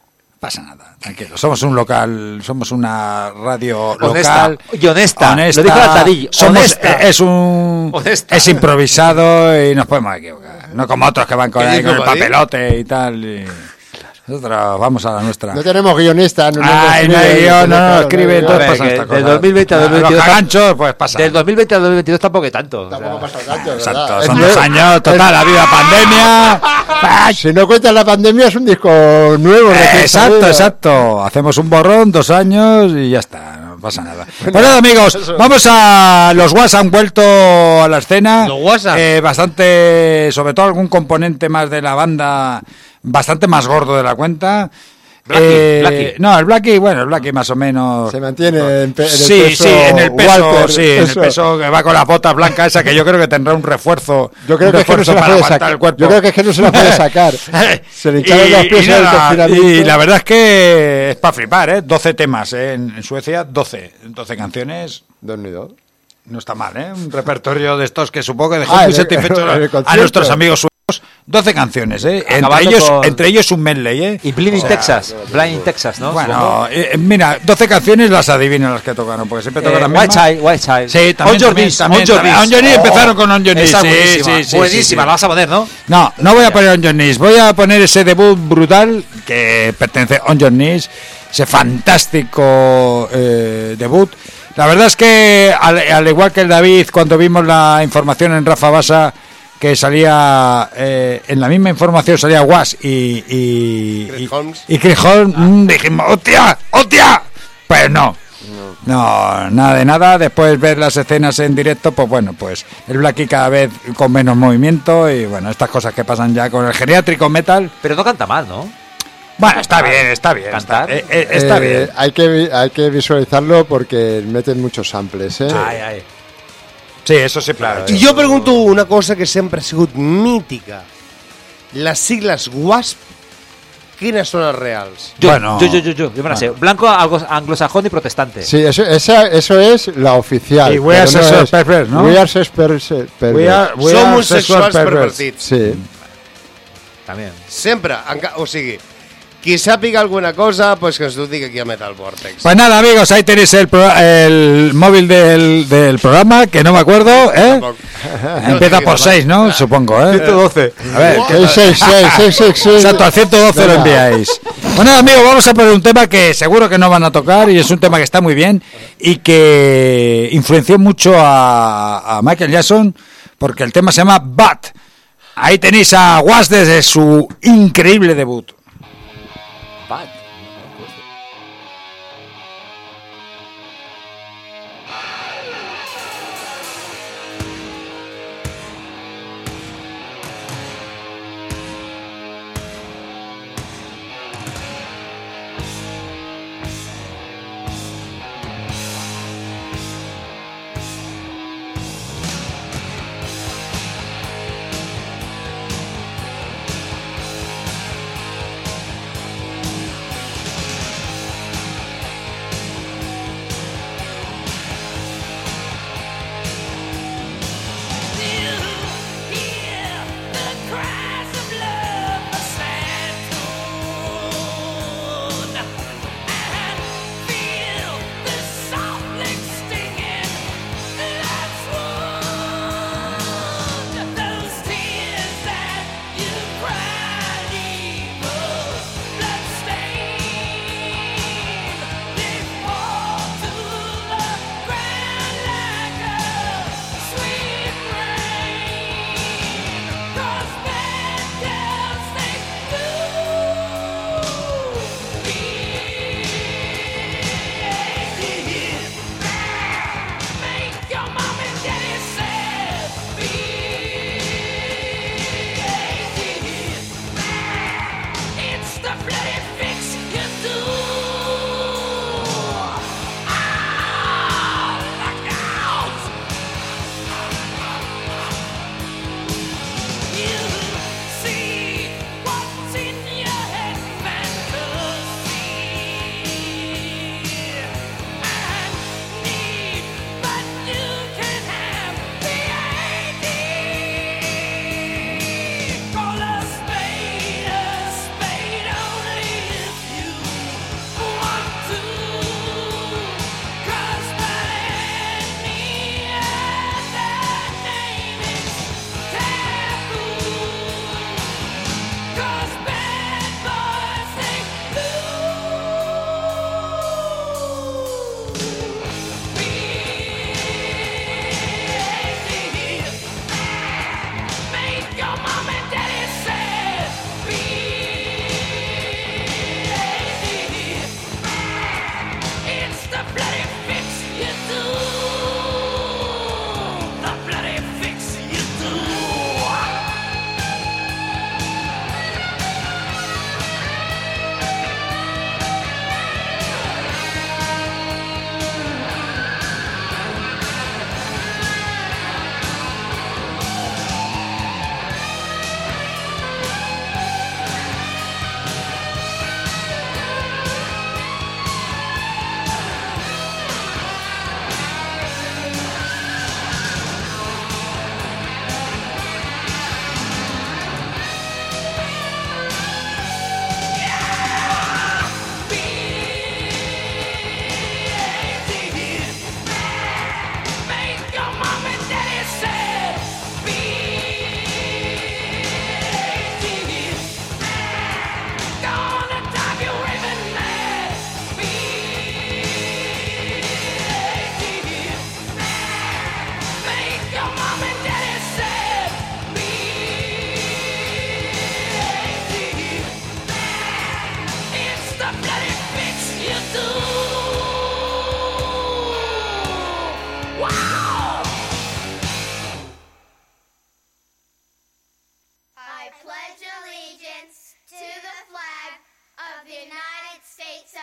pasa nada, tranquilo. Somos un local, somos una radio Honesta, local. y honesta. honesta. Lo dijo la Tadillo, Somos, honesta. Es un... Honesta. Es improvisado y nos podemos equivocar. No como otros que van con, ¿Qué ahí, dijo, con el Padilla? papelote y tal. Y nosotros vamos a la nuestra. No tenemos guionistas. No, Ay, no hay guión, no, no, escribe, A entonces ver, pasan que estas del cosas. dos mil veinte a dos mil veintidós Los caganchos, pues pasa. Del dos mil veinte al dos mil veintidós tampoco hay tanto. o sea. Tampoco pasa tanto, Exacto, ¿verdad? son Es dos que- años, total, ha habido pandemia. Ay, Si no cuentas la pandemia, es un disco nuevo. Eh, recién exacto, salido. exacto. Hacemos un borrón, dos años y ya está, no pasa nada. Pues nada, amigos, vamos a... Los Guas han vuelto a la escena. Los Guas. Eh, bastante, sobre todo algún componente más de la banda, bastante más gordo de la cuenta. Blackie, Eh, Blackie. No, el Blackie, bueno, el Blackie más o menos... Se mantiene en, pe- en el Sí, peso. sí, en el peso, Walter, sí, en el eso. peso que va con la bota blanca esa, que yo creo que tendrá un refuerzo. Yo creo un que es que no refuerzo se la para puede aguantar sacar. el cuerpo. Yo creo que es que no se la puede sacar. Se le hincharon los pies y, en el nada, confinamiento. y la verdad es que es para flipar, ¿eh? doce temas, ¿eh? En, en Suecia, doce. doce canciones. Dos ni dos. No está mal, ¿eh? Un repertorio de estos que supongo que dejó Ah, muy en el- satisfechos en el a, a concierto. nuestros amigos suecos. doce canciones, ¿eh? Entre Acabando ellos, con- entre ellos un medley, ¿eh? Y Blind in Texas. Blind in Texas, ¿no? Bueno, eh, mira, doce canciones las adivinan las que tocaron, porque siempre tocan Eh, las White mismas. Child, White Child. Sí, también, On Your también, Knees, también, On Your también. Knees. On Your Knees Oh, empezaron con On Your Knees, esa sí, buenísima, sí, sí, buenísima, sí, sí. la vas a poner, ¿no? No, no voy a poner On Your Knees, voy a poner ese debut brutal que pertenece a On Your Knees, ese fantástico eh, debut. La verdad es que, al, al igual que el David, cuando vimos la información en Rafa Basa, que salía, eh, en la misma información salía Was y, y, Chris y, Holmes. y Chris Holmes, mm, dijimos, ¡hostia! ¡hostia! Pues no. No, nada de nada. Después ver las escenas en directo, pues bueno, pues el Blackie cada vez con menos movimiento y bueno, estas cosas que pasan ya con el geriátrico metal. Pero no canta mal, ¿no? Bueno, está bien, está bien. Cantar. Está, eh, eh, está Eh, bien. Hay que, vi- hay que visualizarlo porque meten muchos samples, ¿eh? Ay, ay. Sí, eso sí, claro. I jo pregunto una cosa que sempre ha sigut mítica. Les sigles WASP, quines són les reals? Yo, Bueno. yo, yo, yo, yo, yo me la sé. Blanco, algo anglosajón y protestante. Sí, eso, esa, eso es la oficial. Y We Are pero no Sexual es- Perverts, ¿no? We Are Sexual Perverts. We are- we Som are uns sexual sexuals perverts. pervertits. Sí. También. Sempre. enca- O sigui, qui sàpiga alguna cosa, pues que ens ho digui aquí a Metal Vortex. Pues nada, amigos, ahí tenéis el, pro- el móvil del, del programa, que no me acuerdo, ¿eh? Empieza por seis, ¿no? Supongo, ¿eh? ciento doce. A ver, seis seis seis, seis seis seis. exacto, al ciento doce lo enviáis. Bueno, amigos, vamos a poner un tema que seguro que no van a tocar y es un tema que está muy bien y que influenció mucho a, a Michael Jackson porque el tema se llama Bad. Ahí tenéis a Was desde su increíble debut. Bad. Bad.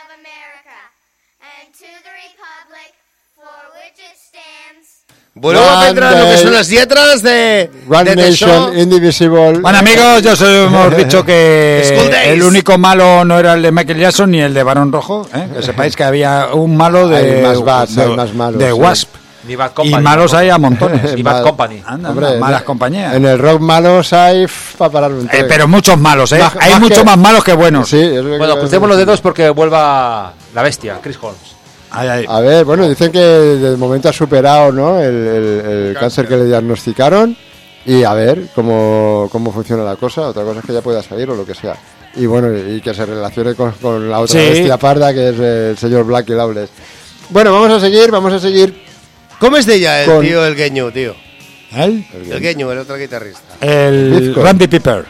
Volvemos a entrar en lo que son las letras de One de The Nation, Show. Indivisible. Bueno, amigos, ya os hemos dicho que School Days. el único malo no era el de Michael Jackson ni el de Barón Rojo. ¿eh? Que sepáis que había un malo de, Hay más bats, de, hay más malos, de sí. Wasp. Ni Bad Y Company. malos hay a montones. Y Bad Bad- Company. Anda, Hombre, anda, malas en- compañías. En el rock malos hay para parar un Eh, tren. pero muchos malos, ¿eh? Más- hay más muchos que- más malos que buenos. Sí, es lo que Bueno, iba a crucemos los decir. dedos porque vuelva la bestia, Chris Holmes. Ay, ay. A ver, bueno, dicen que de momento ha superado, ¿no? el, el- el cáncer que le diagnosticaron. Y a ver cómo, cómo funciona la cosa. Otra cosa es que ya pueda salir o lo que sea. Y bueno, y que se relacione con, con la otra Sí. bestia parda que es el señor Blackie Lawless. Bueno, vamos a seguir, vamos a seguir. ¿Cómo es de ella el Con- tío, el Gueño, tío? ¿El? El Gueño, el otro guitarrista. El Disco. Randy Piper.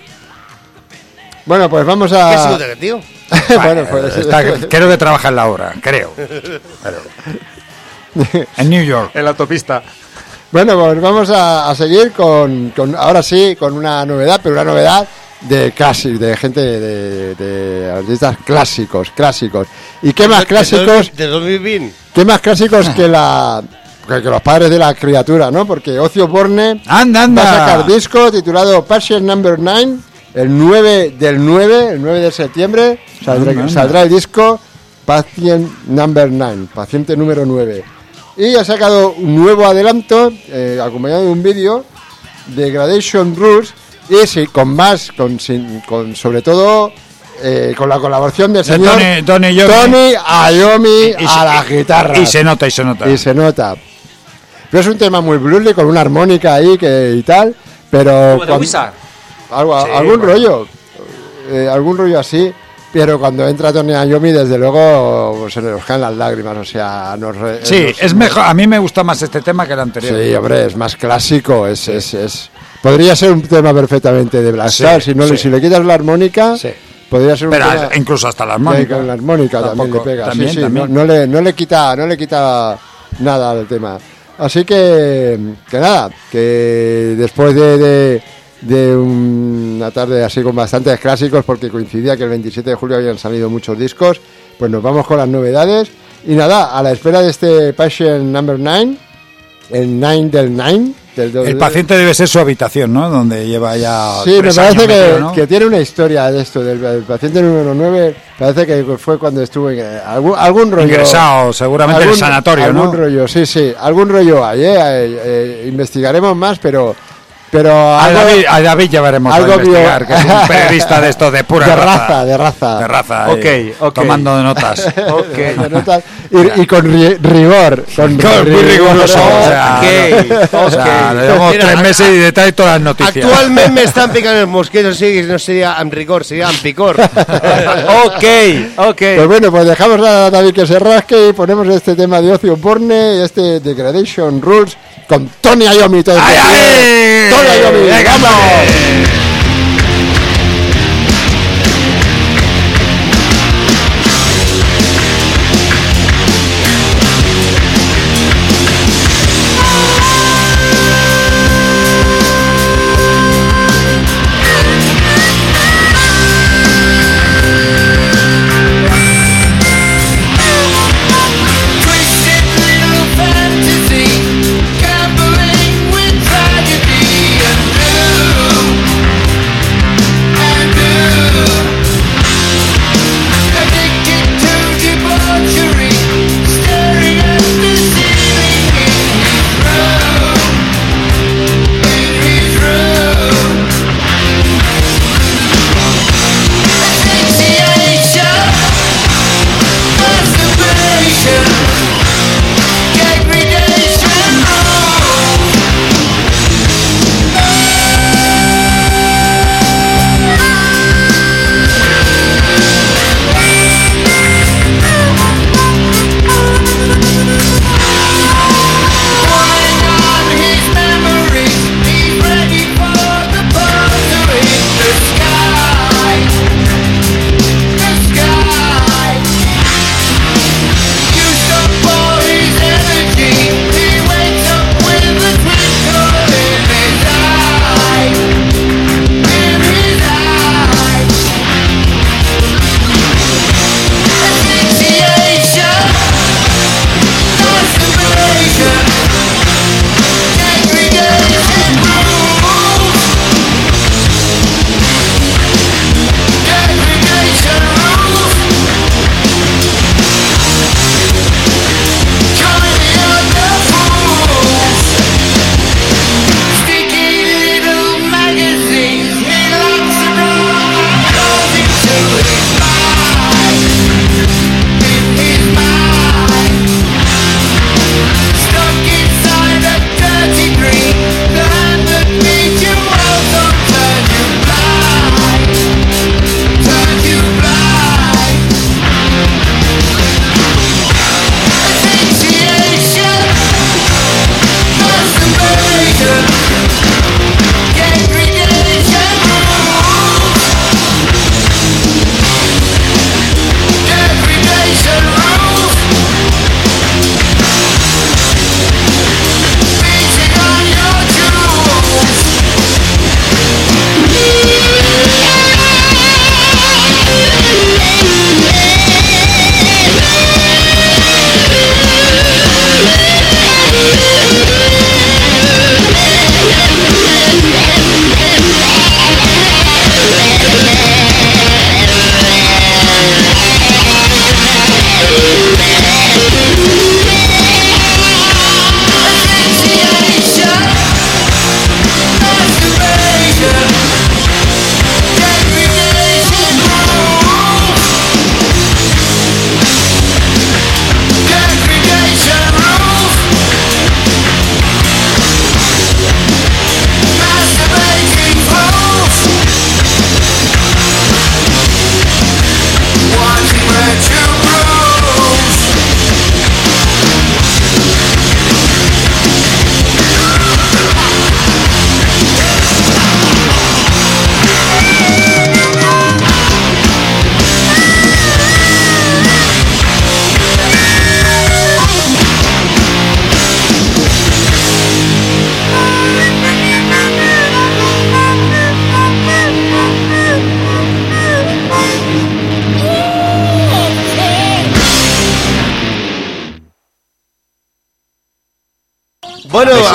Bueno, pues vamos ¿Qué a... es el tío? bueno, pues... Está- creo que trabaja en la obra, creo. Pero- en New York. En la autopista. Bueno, pues vamos a, a seguir con, con, ahora sí, con una novedad, pero una novedad de clásicos, de gente, de, de artistas clásicos, clásicos. ¿Y qué más clásicos? De dos mil veinte. ¿Qué más clásicos que la que, que los padres de la criatura, ¿no? Porque Ozzy Osbourne Anda, anda. va a sacar disco titulado Patient Number nueve, el nueve del nueve, el nueve de septiembre, saldrá, Anda, anda. saldrá el disco Patient Number nueve, paciente número nueve. Y ha sacado un nuevo adelanto, eh, acompañado de un vídeo, de Gradation Rules, y sí, con más, con, sin- con sobre todo, eh, con la colaboración del De señor Tony- Tony Iommi. Tony Iommi Y a se- la guitarra. Y se nota, y se nota. Y se nota. Pero es un tema muy bluesy, con una armónica ahí que, y tal, pero... Como de cuando- Wizard. algo, Sí, algún bueno. rollo, eh, algún rollo así, pero cuando entra Tony Iommi, desde luego, pues, se nos caen las lágrimas, o sea, nos... re- Sí, nos- es mejor. A mí me gusta más este tema que el anterior. Sí, hombre, es más clásico, es... es, es podría ser un tema perfectamente de Black Sí, Sabbath, si, no, le- sí. si le quitas la armónica, Sí. podría ser un Pero tema... incluso hasta la Sí, armónica. con la armónica también Tampoco- le pega. Sí, también, sí, también. No, no le, no le quita, no le quita nada al tema. Así que, que nada, que después de, de, de una tarde así con bastantes clásicos, porque coincidía que el veintisiete de julio habían salido muchos discos, pues nos vamos con las novedades. Y nada, a la espera de este Patient Number nueve, el nueve del nueve. Del, del- El paciente debe ser su habitación, ¿no? Donde lleva ya. Sí, me tres parece años que, metido, ¿no? que tiene una historia de esto, del, del paciente número nueve, parece que fue cuando estuvo en eh, algún, algún rollo... Ingresado, seguramente en el algún- sanatorio, algún ¿no? rollo, sí, sí, algún rollo hay, ¿eh? Eh, eh, investigaremos más, pero... pero A algo- David, a David llevaremos algo a investigar, bio- que es un periodista de estos de pura de raza. raza, de raza. De raza. Ok, eh, ok. Tomando notas. De notas, y, y con ri- rigor. Con Con muy riguroso. O sea, Ok, o sea, le damos Mira, tres a- meses y detalles todas las noticias. Actualmente me están picando los mosquitos, sí, no sería en rigor, sería en picor. Ok, ok. Pues bueno, pues dejamos a David que se rasque y ponemos este tema de Ozzy Osbourne, este Degradation Rules, con Tony Iommi. Todo ¡Ay, ay! Tony Iommi, ¡Venga, ¡vamos! Twisted little fantasy, gambling with tragedy and blue.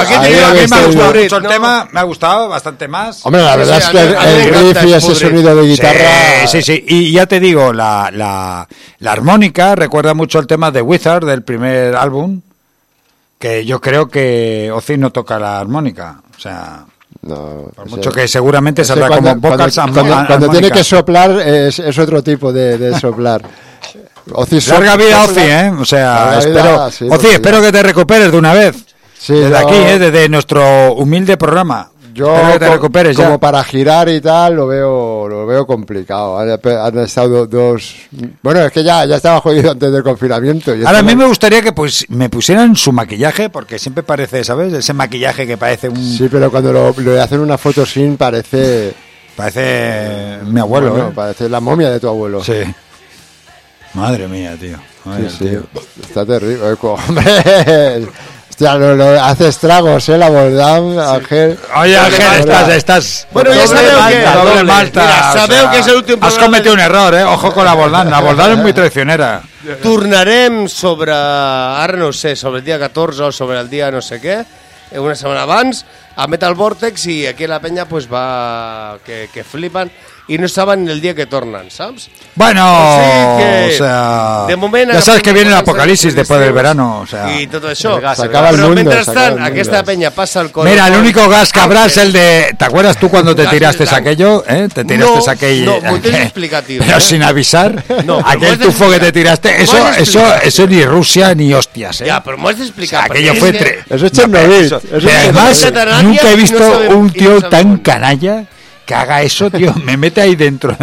aquí ahí te digo, a mí habéis me ha gustado tenido- mucho el no. tema, me ha gustado bastante más. Hombre, la Sí, verdad sí, es que a mí- el, a mí me el encanta riff y ese Spudrick. sonido de guitarra... Sí, sí, sí. Y ya te digo, la, la, la armónica recuerda mucho el tema de Wizard del primer álbum, que yo creo que Ozzy no toca la armónica. O sea, No, por ese- mucho que seguramente ese saldrá cuando- como vocals cuando, armó- cuando- cuando tiene armónica. que soplar es, es otro tipo de, de soplar. Ozzy Larga sopla- vida, sopla- Ozzy, ¿eh? O sea, Larga vida, espero, sí, Ozzy, porque espero ya- que te recuperes de una vez. Sí, desde yo- aquí, ¿eh? Desde nuestro humilde programa. Yo, espero que te co- recuperes como ya. para girar y tal, lo veo lo veo complicado. Han, han estado dos... Bueno, es que ya, ya estaba jodido antes del confinamiento. y Ahora a esto mí no- me gustaría que pues me pusieran su maquillaje, porque siempre parece, ¿sabes? Ese maquillaje que parece un... Sí, pero cuando lo, le hacen una foto sin parece... Parece mi abuelo, bueno, ¿eh? parece la momia de tu abuelo. Sí. Madre mía, tío. Madre Sí, sí, tío. está terrible. Eh, co- Hombre, hostia, lo, lo hace estragos, ¿eh? La Boldam, Ángel. Oye, Ángel, Ahora- estás, estás... Bueno, ya doble sabeu malta, que- doble doble. malta, Mira, o sabeu sea, que és l'últim Has programa cometido de- un error, ¿eh? Ojo con la Boldán. La Boldán es muy traicionera. Tornarem sobre, ara no sé, sobre el dia catorze o sobre el dia no sé què, eh, una setmana abans, a Metal Vortex, i aquí la penya pues va que, que flipen i no saben el dia que tornen, saps? Bueno, Así que, o sea... de moment, ya sabes que viene el agafem apocalipsis els después del estius verano, o sea... i tot això. El gas, Se acaba el Però mundo, se mentrestant, acaba el mundo. aquesta penya passa el color. Mira, el único gas que habrá es el de... ¿Te acuerdas tú cuando te Gas tiraste blanco. aquello? ¿Eh? Te tiraste No, aquel... no, m'ho tens aquel- explicatiu, Pero eh? sin avisar. No, però aquel m'ho has tufo que te d'explicar. tiraste. M'ho Eso, has eso, d'explicar. eso ni Rusia ni hostias, ¿eh? Ja, però m'ho has O sea, d'explicar. aquello perquè fue... és que- tre- Eso es No, pero Chernobyl. eso- eso pero es además, Chernobyl. nunca he Y no visto sabemos- un y no tío sabemos. tan canalla que haga eso, tío. Me mete ahí dentro.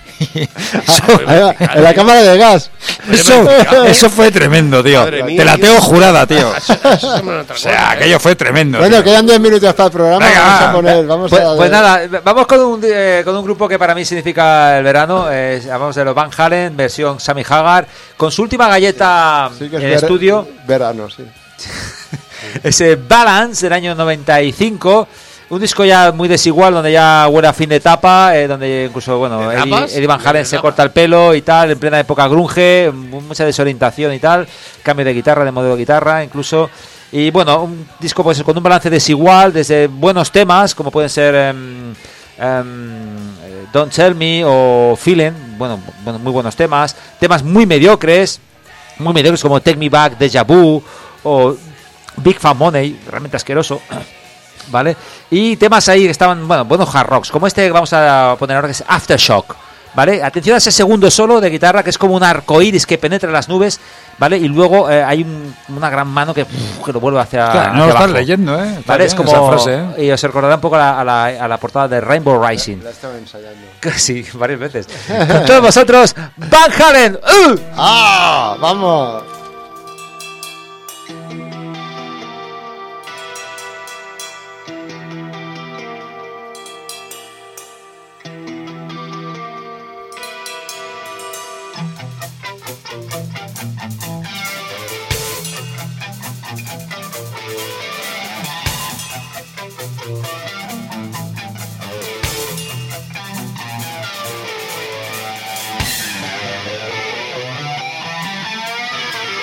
Eso, Ah, en la cámara de gas. eso, eso fue tremendo, tío. Madre mía, Te la tío. tengo jurada, tío. Això, això sembla una altra O sea, cosa, eh? aquello fue tremendo. Bueno, tío. quedan diez minutos para el programa. Venga, vamos va. a poner... Vamos Pues, a pues nada, vamos con un, eh, con un grupo que para mí significa el verano. Eh, hablamos de los Van Halen, versión Sammy Hagar, con su última galleta Sí que es en ver- estudio, Verano, sí. ese Balance del año noventa y cinco. Un disco ya muy desigual, donde ya huele a fin de etapa, eh, donde incluso, bueno, ¿De Eddie, tapas? Eddie Van Halen ¿De se tapas? corta el pelo y tal, en plena época grunge, mu- mucha desorientación y tal, cambio de guitarra, de modelo de guitarra incluso. Y bueno, un disco pues con un balance desigual, desde buenos temas, como pueden ser em, em, eh, Don't Tell Me o Feeling, bueno, bueno, muy buenos temas, temas muy mediocres, muy mediocres como Take Me Back, Deja Vu o Big Fan Money, realmente asqueroso. ¿Vale? Y temas ahí que estaban, bueno, buenos hard rocks, como este que vamos a poner ahora, que es Aftershock, ¿vale? Atención a ese segundo solo de guitarra, que es como un arco iris que penetra las nubes, ¿vale? Y luego eh, hay un- una gran mano que, uf, que lo vuelve hacia, Claro, no hacia lo estás abajo. leyendo, ¿eh? Está ¿Vale? Es bien como, esa frase, ¿eh? y os recordará un poco a la, a la, a la portada de Rainbow Rising. La estaba ensayando. Sí, varias veces. Con todos vosotros, Van Halen. ¡Uh! ¡Ah! ¡Vamos! Thank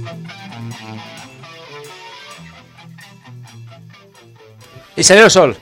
Y salió el sol.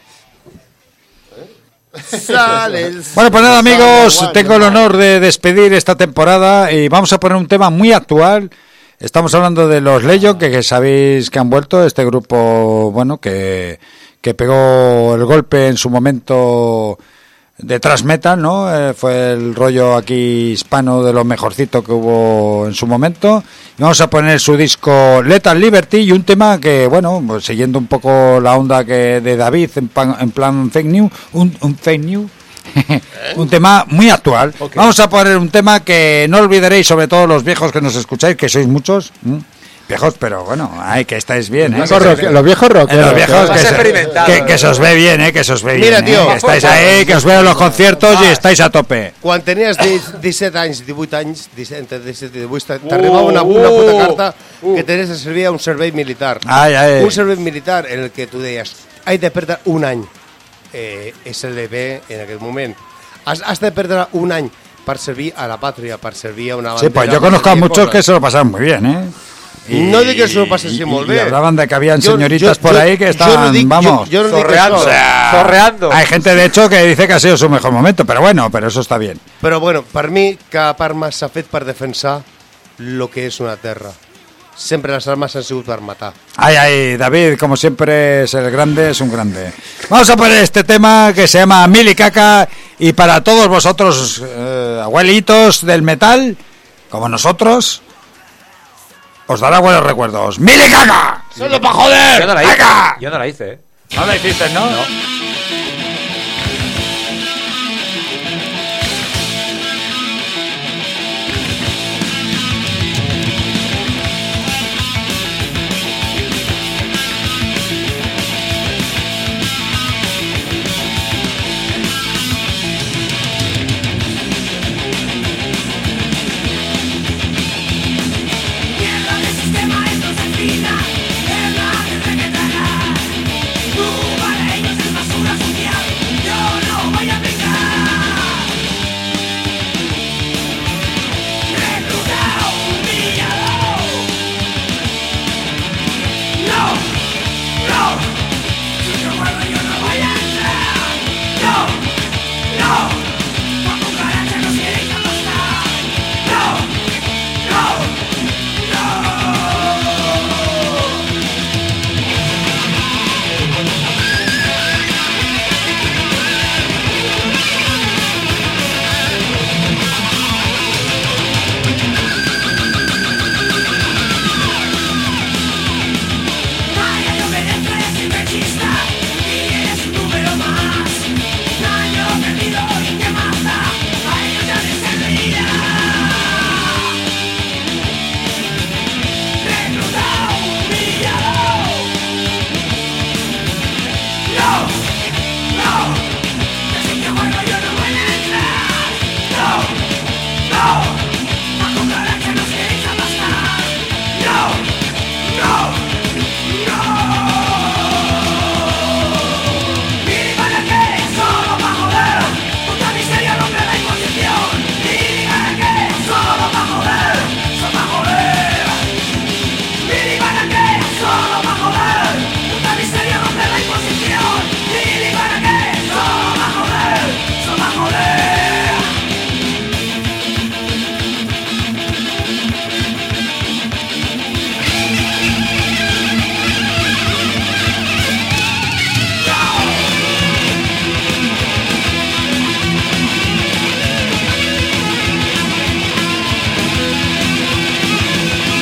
Sale el sol. Bueno, pues nada, amigos, Igual, tengo el igual. honor de despedir esta temporada y vamos a poner un tema muy actual. Estamos hablando de los Leyo, que, que sabéis que han vuelto, este grupo, bueno, que, que pegó el golpe en su momento de thrash metal, ¿no? Eh, fue el rollo aquí hispano de lo mejorcito que hubo en su momento. Y vamos a poner su disco Lethal Liberty y un tema que, bueno, pues siguiendo un poco la onda que de David en, pan- en plan fake news, un, un fake news. Un tema muy actual. Okay. Vamos a poner un tema que no olvidaréis, sobre todo los viejos que nos escucháis, que sois muchos. ¿m? Viejos, pero bueno, ay, que estáis bien, ¿eh? Viejos rock- los viejos Eh, rockeros. los viejos ¿eh? que, se, experimentado, que, que se os ve bien, ¿eh? Que se os ve Mira, bien. tío. ¿eh? Que estáis ahí, que os veo en los conciertos y estáis a tope. Quan tenies disset anys, divuit anys, disset, entre disset i divuit, t'arribava una, una puta carta que tenies que servir a un servei militar. Ay, ay. Un servei militar en el que tu deies, hay de perdre un any. Eh, S L B en aquell moment. Has, has de perdre un any per servir a la pàtria, per servir a una bandera. Sí, pues yo per conozco a servir muchos que cosas. se lo pasaron muy bien, ¿eh? No dic que se lo pasessin y- molt y bé. hablaban de que habían Jo- señoritas jo- por jo- ahí que jo estaban, no dic- vamos, jo- jo no dic Zorreando. això. Zorreando. Hay gente, de hecho, que dice que ha sido su mejor momento, pero bueno, pero eso está bien. Però bueno, per mi cap arma s'ha fet per defensar lo que és una terra. Sempre les armes han sigut per matar. Ay, ay, David, como siempre es el grande, es un grande. Vamos a poner este tema que se llama Mil y Caca, y para todos vosotros, eh, abuelitos del metal, como nosotros, os dará buenos recuerdos. ¡Mil y Caca! ¡Solo para joder! Yo no la hice. ¡Caca! Yo no la hice, ¿eh? No la hiciste, ¿no? No.